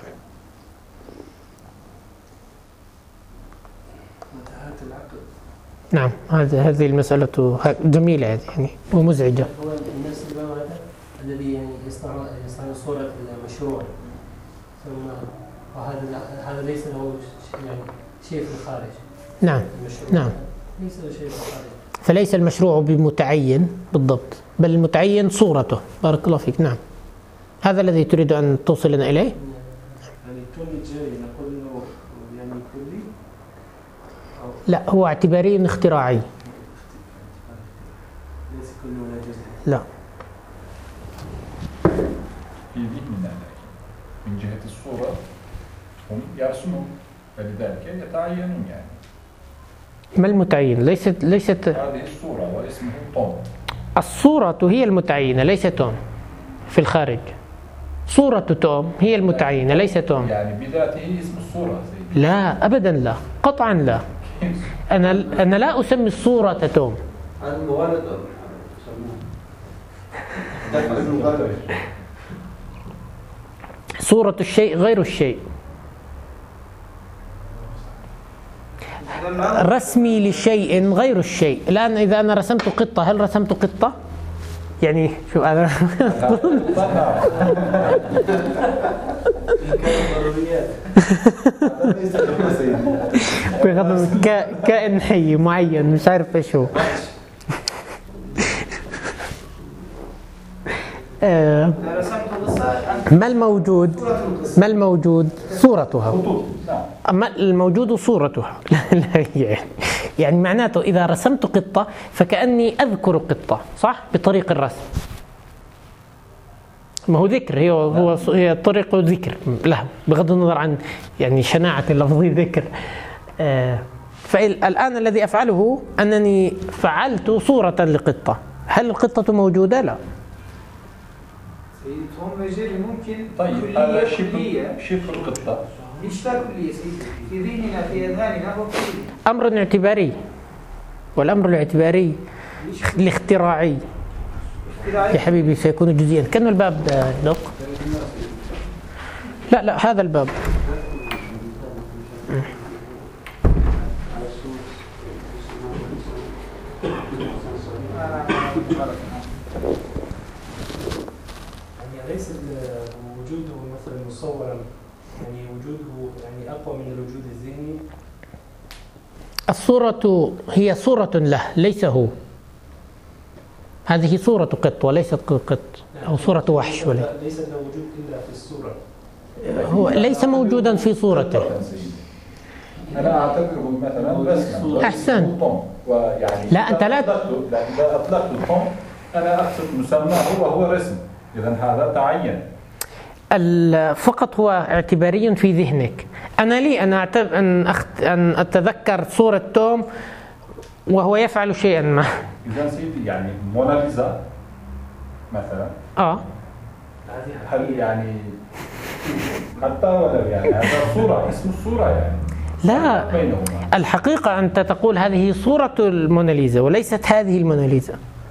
نعم، هذه المسألة جميلة يعني ومزعجة. هو النفس الإمام الذي يعني يصنع صورة المشروع، ثم وهذا ليس له يعني شيء في الخارج. نعم. نعم. ليس له شيء في الخارج. فليس المشروع بمتعين بالضبط، بل المتعين صورته. بارك الله فيك. نعم. هذا الذي تريد أن توصلنا إليه؟ يعني كل جاي نقول إنه يعني كلي؟ لا، هو اعتباري اختراعي. ليس كل ولا جزء. لا. في ذهننا من جهة الصورة هم يرسمون، فلذلك يتعينون يعني. ما المتعين؟ ليست هذه الصورة واسمه طون. الصورة هي المتعينة ليس توم في الخارج. صورة توم هي المتعينة ليس توم. يعني بذاته اسم الصورة سيدي. لا أبدا لا، قطعا لا. أنا لا أسمي الصورة توم. هذا مغالط يسموه. صورة الشيء غير الشيء. رسمي لشيء غير الشيء. الآن إذا أنا رسمت قطة، هل رسمت قطة؟ يعني شو أنا كائن حي معين مش عارف ايش هو. ما الموجود؟ ما الموجود؟ صورتها. أما الموجود صورتها. يعني معناته إذا رسمت قطة فكأني أذكر قطة، صح؟ بطريق الرسم. ما هو ذكر، هي طريقة ذكر له بغض النظر عن يعني شناعة اللفظ ذكر. فالآن الذي أفعله أنني فعلت صورة لقطة. هل القطة موجودة؟ لا. هم يجري ممكن طيب هذا شبه القطة. إيش كلية سيدي؟ في ذهننا في أذهاننا هو أمر اعتباري، والأمر الاعتباري الاختراعي يا حبيبي سيكون جزئيا. كأنه الباب دق. لا هذا الباب. ليس وجوده مثلا مصورا، يعني وجوده يعني أقوى من الوجود الذهني. الصورة هي صورة له ليس هو. هذه صورة قط وليست قط أو صورة وحش ولا. ليس له وجود إلا في الصورة. هو ليس موجودا في صورته. أنا أعتبره مثلا رسما. أحسن. ويعني لا أنت لا. إذا أطلقت الطم أنا أقصد مسماه وهو رسم. إذا هذا تعين. فقط هو اعتباري في ذهنك. أنا لي أن أتذكر صورة توم وهو يفعل شيئا ما. إذا سيدي يعني موناليزا مثلا. هل يعني حتى ولو يعني هذا صورة، اسم الصورة يعني. لا الحقيقة أنت تقول هذه صورة الموناليزا وليست هذه الموناليزا.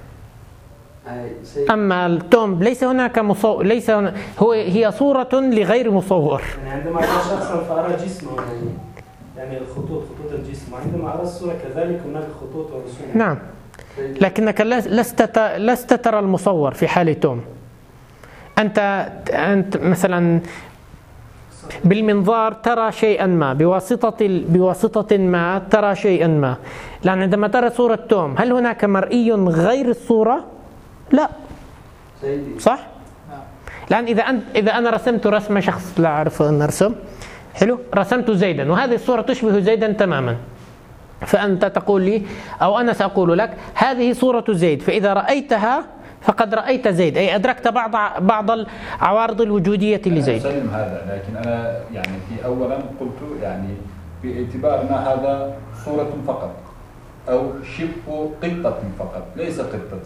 أما التوم ليس هناك مصور، ليس هي صورة لغير مصور. يعني عندما أرى شخصا فأرى جسمه يعني خطوط الجسم، وعندما أرى الصورة كذلك هناك خطوط ورسوم. نعم، لكنك لست ترى المصور في حال توم. أنت مثلا بالمنظار ترى شيئا ما، بواسطة ما ترى شيئا ما. لأن عندما ترى صورة توم هل هناك مرئي غير الصورة؟ لا. صح؟ الآن إذا أنا رسمت رسم شخص لا أعرف أن أرسم، حلو، رسمت زيدا وهذه الصورة تشبه زيدا تماما، فأنت تقول لي أو أنا سأقول لك هذه صورة زيد، فإذا رأيتها فقد رأيت زيد، أي أدركت بعض العوارض الوجودية لزيد. سلم هذا، لكن أنا يعني في أولا قلت يعني باعتبارنا هذا صورة فقط أو شبه قطة فقط ليس قطة.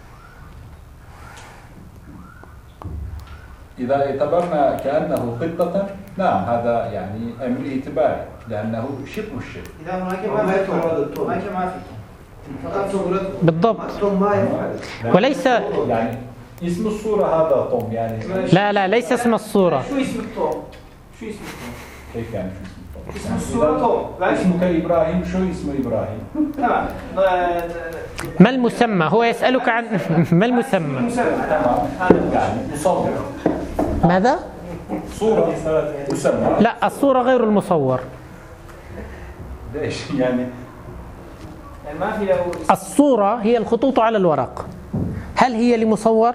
إذا اعتبرنا كأنه قطة نعم هذا يعني أمر اعتباري لأنه شبه الشيء. إذا هناك ما في بالضبط. وليس يعني اسم الصورة هذا طم يعني. لا ليس اسم الصورة. شو اسم الطوم؟ شو اسم الطوم؟ كيف يعني شو اسم الصورة طوم. اسمك إبراهيم، شو اسمه إبراهيم؟ تمام. ما المسمى؟ هو يسألك عن ما المسمى؟ تمام. يعني مصور. ماذا؟ صورة مسمى. لا الصورة غير المصور. ليش يعني؟ ما في له. الصورة هي الخطوط على الورق. هل هي لمصور؟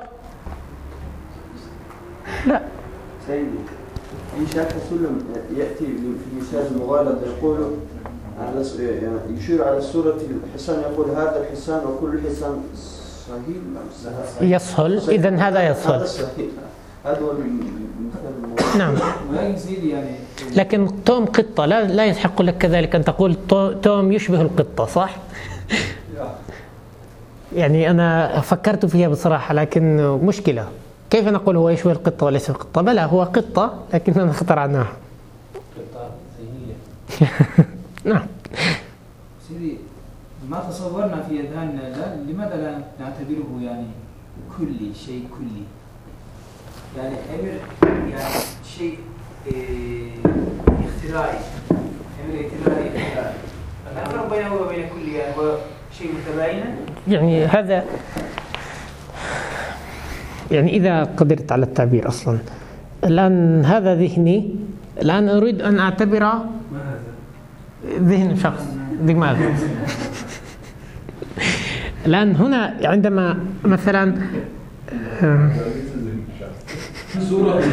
لا. سيدي في شرح السلم يأتي في مثال المغالطة يقول يعني يشير على صورة الحصان، يقول هذا الحصان وكل حصان صهيل يصهل، إذن هذا يصهل. هذا صحيح. هذا هو المثال. نعم. يعني لكن توم قطة، لا يحق لك كذلك أن تقول توم يشبه القطة، صح؟ يعني أنا فكرت فيها بصراحة، لكن مشكلة كيف نقول هو يشبه القطة وليس القطة؟ بلى هو قطة لكننا اخترعناه. قطة ذهنية. نعم. سيدي ما تصورنا في أذهاننا لماذا لا نعتبره يعني كلي، شيء كلي؟ يعني أمر يعني شيء اختراعي، أمر اختراعي. الفرق بينه وبين كلي يعني هو شيء متباين. يعني هذا يعني إذا قدرت على التعبير أصلا. الآن هذا ذهني، الآن أريد أن أعتبر ذهن شخص، دماغ. الآن هنا عندما مثلا صورة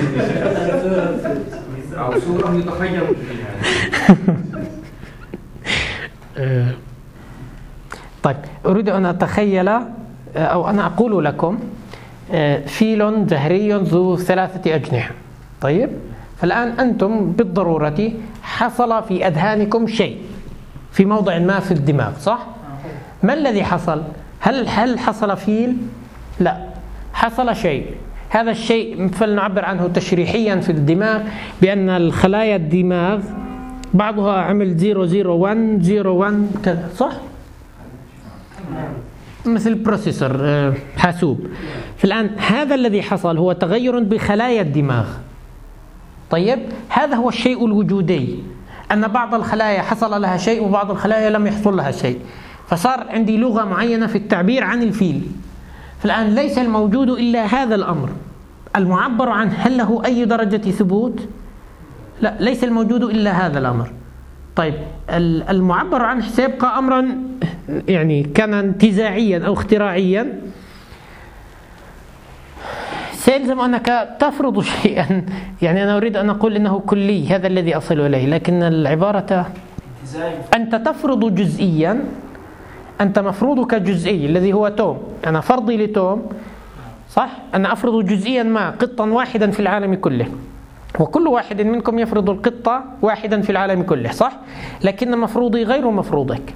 أو صورة يتخيل فيها. طيب أريد أن أتخيل أو أنا أقول لكم فيل زهري ذو 3 أجنحة. طيب فالآن أنتم بالضرورة حصل في أذهانكم شيء في موضع ما في الدماغ، صح؟ ما الذي حصل؟ هل حصل فيل؟ لا، حصل شيء. هذا الشيء فلنعبر عنه تشريحيا في الدماغ بأن الخلايا الدماغ بعضها عمل 001 01 كذا، صح؟ مثل بروسيسور حاسوب. فالآن هذا الذي حصل هو تغير بخلايا الدماغ. طيب هذا هو الشيء الوجودي، أن بعض الخلايا حصل لها شيء وبعض الخلايا لم يحصل لها شيء، فصار عندي لغة معينة في التعبير عن الفيل. فالآن ليس الموجود إلا هذا الأمر المعبر عنه، هل له أي درجة ثبوت؟ لا، ليس الموجود إلا هذا الأمر. طيب المعبر عنه سيبقى أمرا يعني كان انتزاعيا أو اختراعيا، سيلزم أنك تفرض شيئا. يعني أنا أريد أن أقول إنه كلي، هذا الذي أصل إليه، لكن العبارة أنت تفرض جزئيا، أنت مفروضك جزئي الذي هو توم. أنا فرضي لتوم، صح؟ أنا أفرض جزئيا ما قطا واحدا في العالم كله، وكل واحد منكم يفرض القطة واحدا في العالم كله، صح؟ لكن مفروضي غير مفروضك.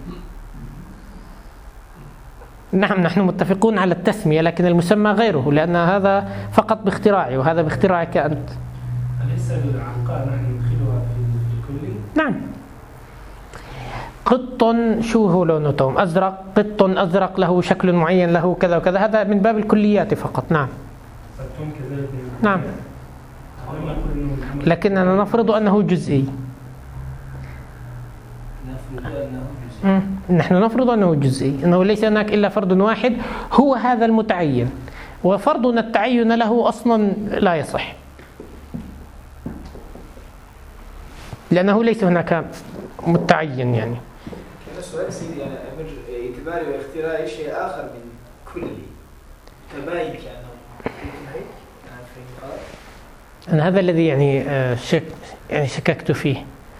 نعم نحن متفقون على التسمية، لكن المسمى غيره، لأن هذا فقط باختراعي وهذا باختراعك أنت. أليس العنقاء نحن ندخلها في الكلي؟ نعم. قط شو هو لونه توم؟ أزرق، قط أزرق له شكل معين، له كذا وكذا، هذا من باب الكليات فقط. نعم. نعم. لكننا نفرض أنه جزئي. نحن نفرض أنه جزئي، أنه ليس هناك إلا فرد واحد هو هذا المتعين، وفرضنا التعين له أصلا لا يصح، لأنه ليس هناك متعين. يعني السؤال سيدي يعني أمر اعتباري واختراعي شيء آخر من كلي تباين كأنه هيك أنا هذا الذي يعني شككت فيه.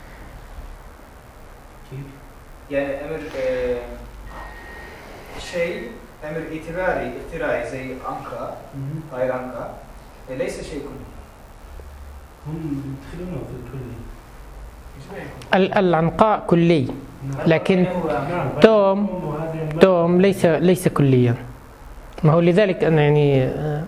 يعني أمر شيء أمر اعتباري اختراعي زي عنقاء غير عنقاء ليس شيء كلي. هم يدخلونه في الكلي. العنقاء كلي، لكن توم ليس كليا. ما هو لذلك أنا يعني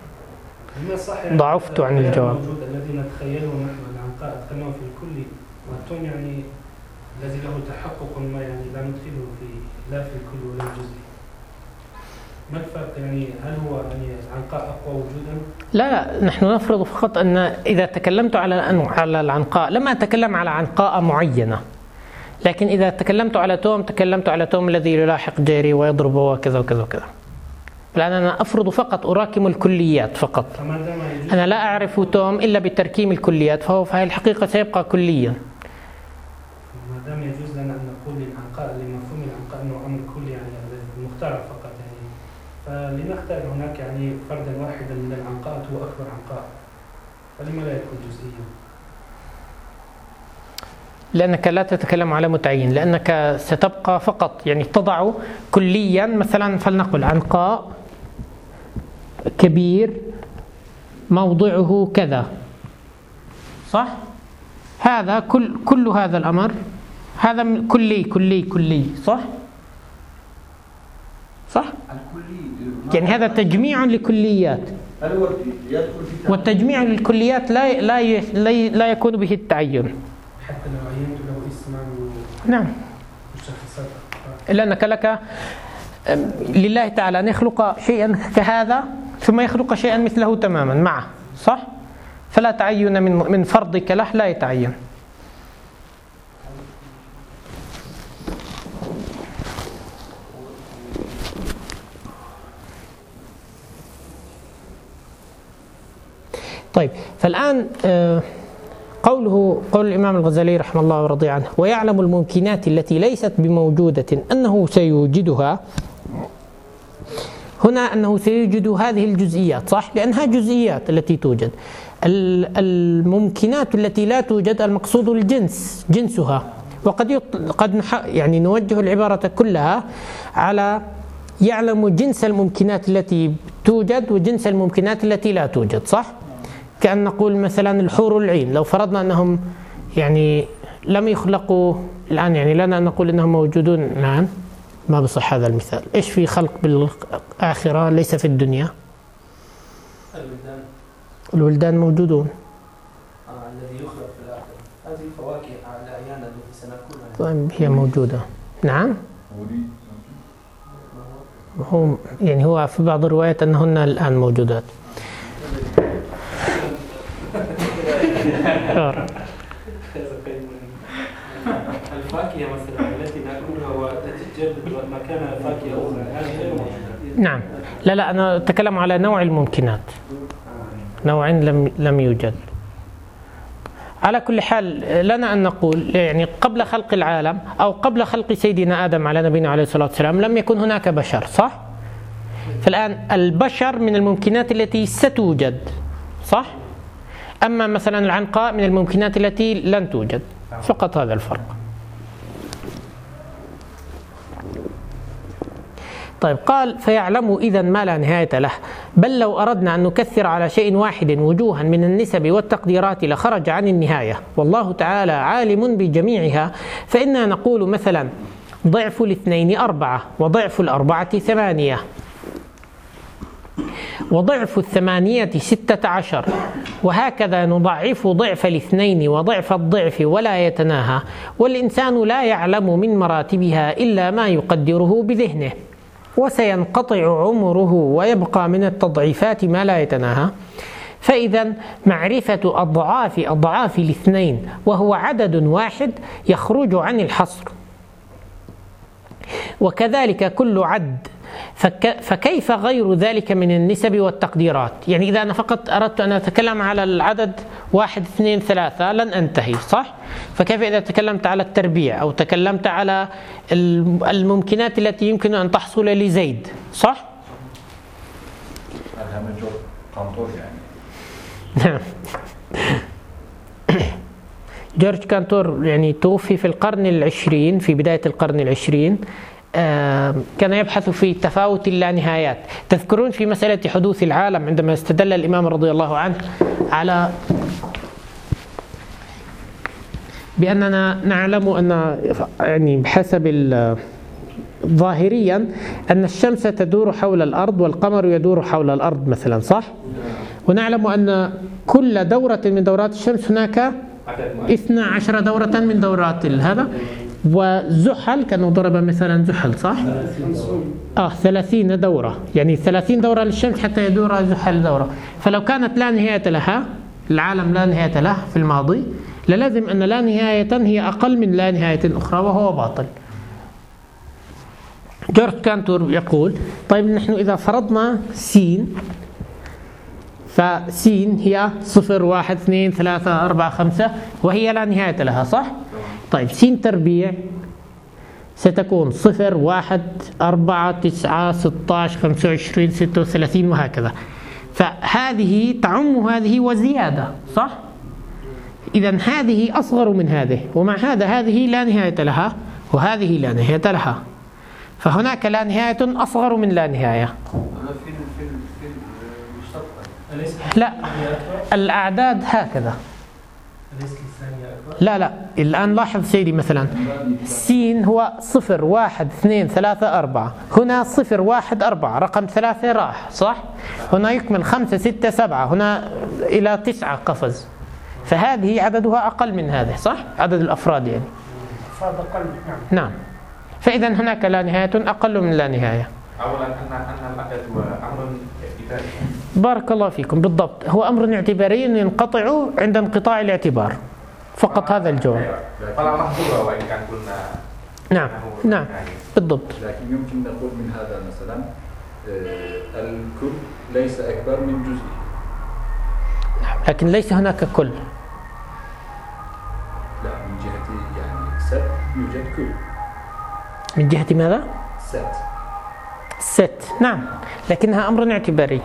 ضعفت عن الجواب. الذي نتخيله نحن العنقاء أدخلناه في الكلي، والتوم يعني الذي له تحقق ما يعني لا ندخله في لا في الكل ولا الجزء. ما الفرق يعني؟ هل هو يعني العنقاء أقوى وجودا؟ لا، نحن نفرض فقط أن إذا تكلمت على العنقاء لم أتكلم على عنقاء معينة، لكن إذا تكلمت على توم تكلمت على توم الذي يلاحق جيري ويضرب وكذا وكذا وكذا. لأن أنا أفرض فقط أراكم الكليات فقط. أنا لا أعرف توم إلا بتركيم الكليات، فهو في الحقيقة سيبقى كليا. ما دام يجوز لنا أن نقول للعنقاء لمفهوم العنقاء أنه أمر كلي يعني مخترع فقط، يعني فلنختار هناك يعني فردا واحدا من العنقاء هو أكبر عنقاء، فلما لا يكون جزئيا؟ لأنك لا تتكلم على متعين، لأنك ستبقى فقط يعني تضع كليا مثلا فلنقل عنقاء كبير موضعه كذا، صح؟ هذا كل هذا الأمر هذا كلي كلي كلي، صح؟ صح؟ يعني هذا تجميع لكليات، والتجميع للكليات لا يكون به التعين حتى لو عينت له اسما. نعم، مشخصات لأنك لك لله تعالى أن يخلق شيئا كهذا ثم يخلق شيئا مثله تماما معه، صح؟ فلا تعين من فرضك له، لا يتعين. طيب، فالآن قول الإمام الغزالي رحمه الله ورضي عنه: ويعلم الممكنات التي ليست بموجودة أنه سيوجدها. هنا أنه سيوجد هذه الجزئيات، صح؟ لأنها جزئيات التي توجد. الممكنات التي لا توجد المقصود الجنس، جنسها. وقد يعني نوجه العبارة كلها على يعلم جنس الممكنات التي توجد وجنس الممكنات التي لا توجد، صح؟ كأن نقول مثلا الحور العين، لو فرضنا أنهم يعني لم يخلقوا الآن، يعني لنا أن نقول أنهم موجودون الآن، ما بصح هذا المثال. إيش في خلق بالآخرة ليس في الدنيا؟ الولدان موجودون. الذي يخلق في الآخرة هذه فواكه على أعيان التي سنأكلها. طيب، هي موجودة. نعم، هو في بعض الروايات أنهن الآن موجودات. الفاكهة مثلا التي نأكلها وتتجدد مكانها فاكهة أخرى، هذه غير موجودة. نعم، لا أنا أتكلم على نوع الممكنات، نوع لم يوجد. على كل حال لنا أن نقول يعني قبل خلق العالم أو قبل خلق سيدنا آدم على نبينا عليه الصلاة والسلام لم يكن هناك بشر، صح؟ فالآن البشر من الممكنات التي ستوجد، صح؟ أما مثلا العنقاء من الممكنات التي لن توجد، فقط هذا الفرق. طيب، قال: فيعلم إذن ما لا نهاية له، بل لو أردنا أن نكثر على شيء واحد وجوها من النسب والتقديرات لخرج عن النهاية، والله تعالى عالم بجميعها. فإننا نقول مثلا: ضعف الاثنين 4، وضعف 4 8، وضعف 8 16، وهكذا نضعف ضعف الاثنين وضعف الضعف ولا يتناهى، والإنسان لا يعلم من مراتبها إلا ما يقدره بذهنه، وسينقطع عمره ويبقى من التضعيفات ما لا يتناهى. فإذا معرفة أضعاف الاثنين وهو عدد واحد يخرج عن الحصر، وكذلك كل عد، فكيف غير ذلك من النسب والتقديرات؟ يعني إذا أنا فقط أردت أن أتكلم على العدد 1 2 3 لن أنتهي، صح؟ فكيف إذا تكلمت على التربيع أو تكلمت على الممكنات التي يمكن أن تحصل لزيد، صح؟ هذا من جورج كانتور يعني. نعم. جورج كانتور يعني توفي في القرن العشرين، في بداية القرن العشرين. كان يبحث في تفاوت اللانهايات. تذكرون في مسألة حدوث العالم عندما استدل الإمام رضي الله عنه على بأننا نعلم أن يعني بحسب ظاهريا أن الشمس تدور حول الأرض والقمر يدور حول الأرض مثلا، صح؟ ونعلم أن كل دورة من دورات الشمس هناك 12 دورة من دورات هذا. وزحل كان ضرب مثلا زحل، صح؟ 30 دورة، يعني 30 دورة للشمس حتى يدور زحل دورة. فلو كانت لا نهاية لها، العالم لا نهاية له في الماضي، للازم أن لا نهاية هي أقل من لا نهاية أخرى، وهو باطل. جورج كانتور يقول: طيب نحن إذا فرضنا سين، فسين هي 0 1 2 3 4 5 وهي لا نهاية لها، صح؟ طيب سين تربيع ستكون 0 1 4 9 16 25 36 وهكذا. فهذه تعم هذه وزيادة، صح؟ إذن هذه أصغر من هذه، ومع هذه لا نهاية لها وهذه لا نهاية لها، فهناك لا نهاية أصغر من لا نهاية. لا، الأعداد هكذا. لا الآن لاحظ سيدي مثلا سين هو 0 1 2 3 4 هنا 0 1 4 رقم 3 راح صح؟ هنا يكمل 5 6 7 هنا إلى 9 قفز فهذه عددها أقل من هذا صح؟ عدد الأفراد يعني أفراد أقل نعم فإذا هناك لا نهاية أقل من لا نهاية. أولا أن العدد هو أمر اعتباري. بارك الله فيكم بالضبط هو أمر اعتباري ينقطع عند انقطاع الاعتبار فقط هذا الجواب. فلا محظور وإن كان قلنا نعم بالضبط. لكن يمكن نقول من هذا مثلا الكل ليس أكبر من جزء لكن ليس هناك كل. لا من جهة يعني ست يوجد كل. من جهة ماذا؟ ست نعم لكنها أمر اعتباري.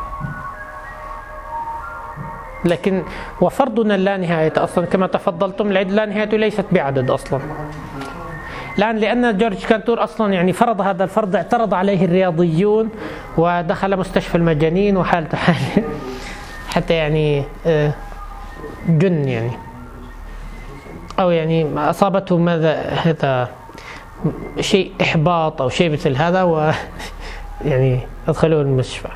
لكن وفرضنا اللا نهاية أصلا كما تفضلتم لا نهاية ليست بعدد أصلا الآن لأن جورج كانتور أصلا يعني فرض هذا الفرض اعترض عليه الرياضيون ودخل مستشفى المجانين وحالته حال حتى يعني جن يعني أو يعني أصابته ماذا هذا شيء إحباط أو شيء مثل هذا و يعني أدخلوه المستشفى.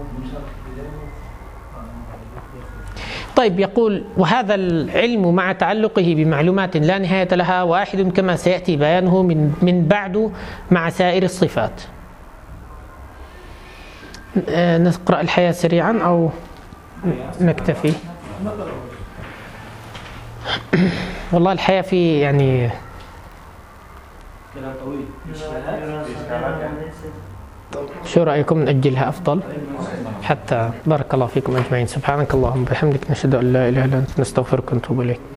طيب يقول وهذا العلم مع تعلقه بمعلومات لا نهاية لها واحد كما سيأتي بيانه من بعد مع سائر الصفات. نقرأ الحياة سريعا أو نكتفي؟ والله الحياة في يعني كلام طويل شو رأيكم نأجلها أفضل حتى بارك الله فيكم أجمعين. سبحانك اللهم وبحمدك نشهد أن لا إله إلا أنت نستغفرك ونتوب إليك.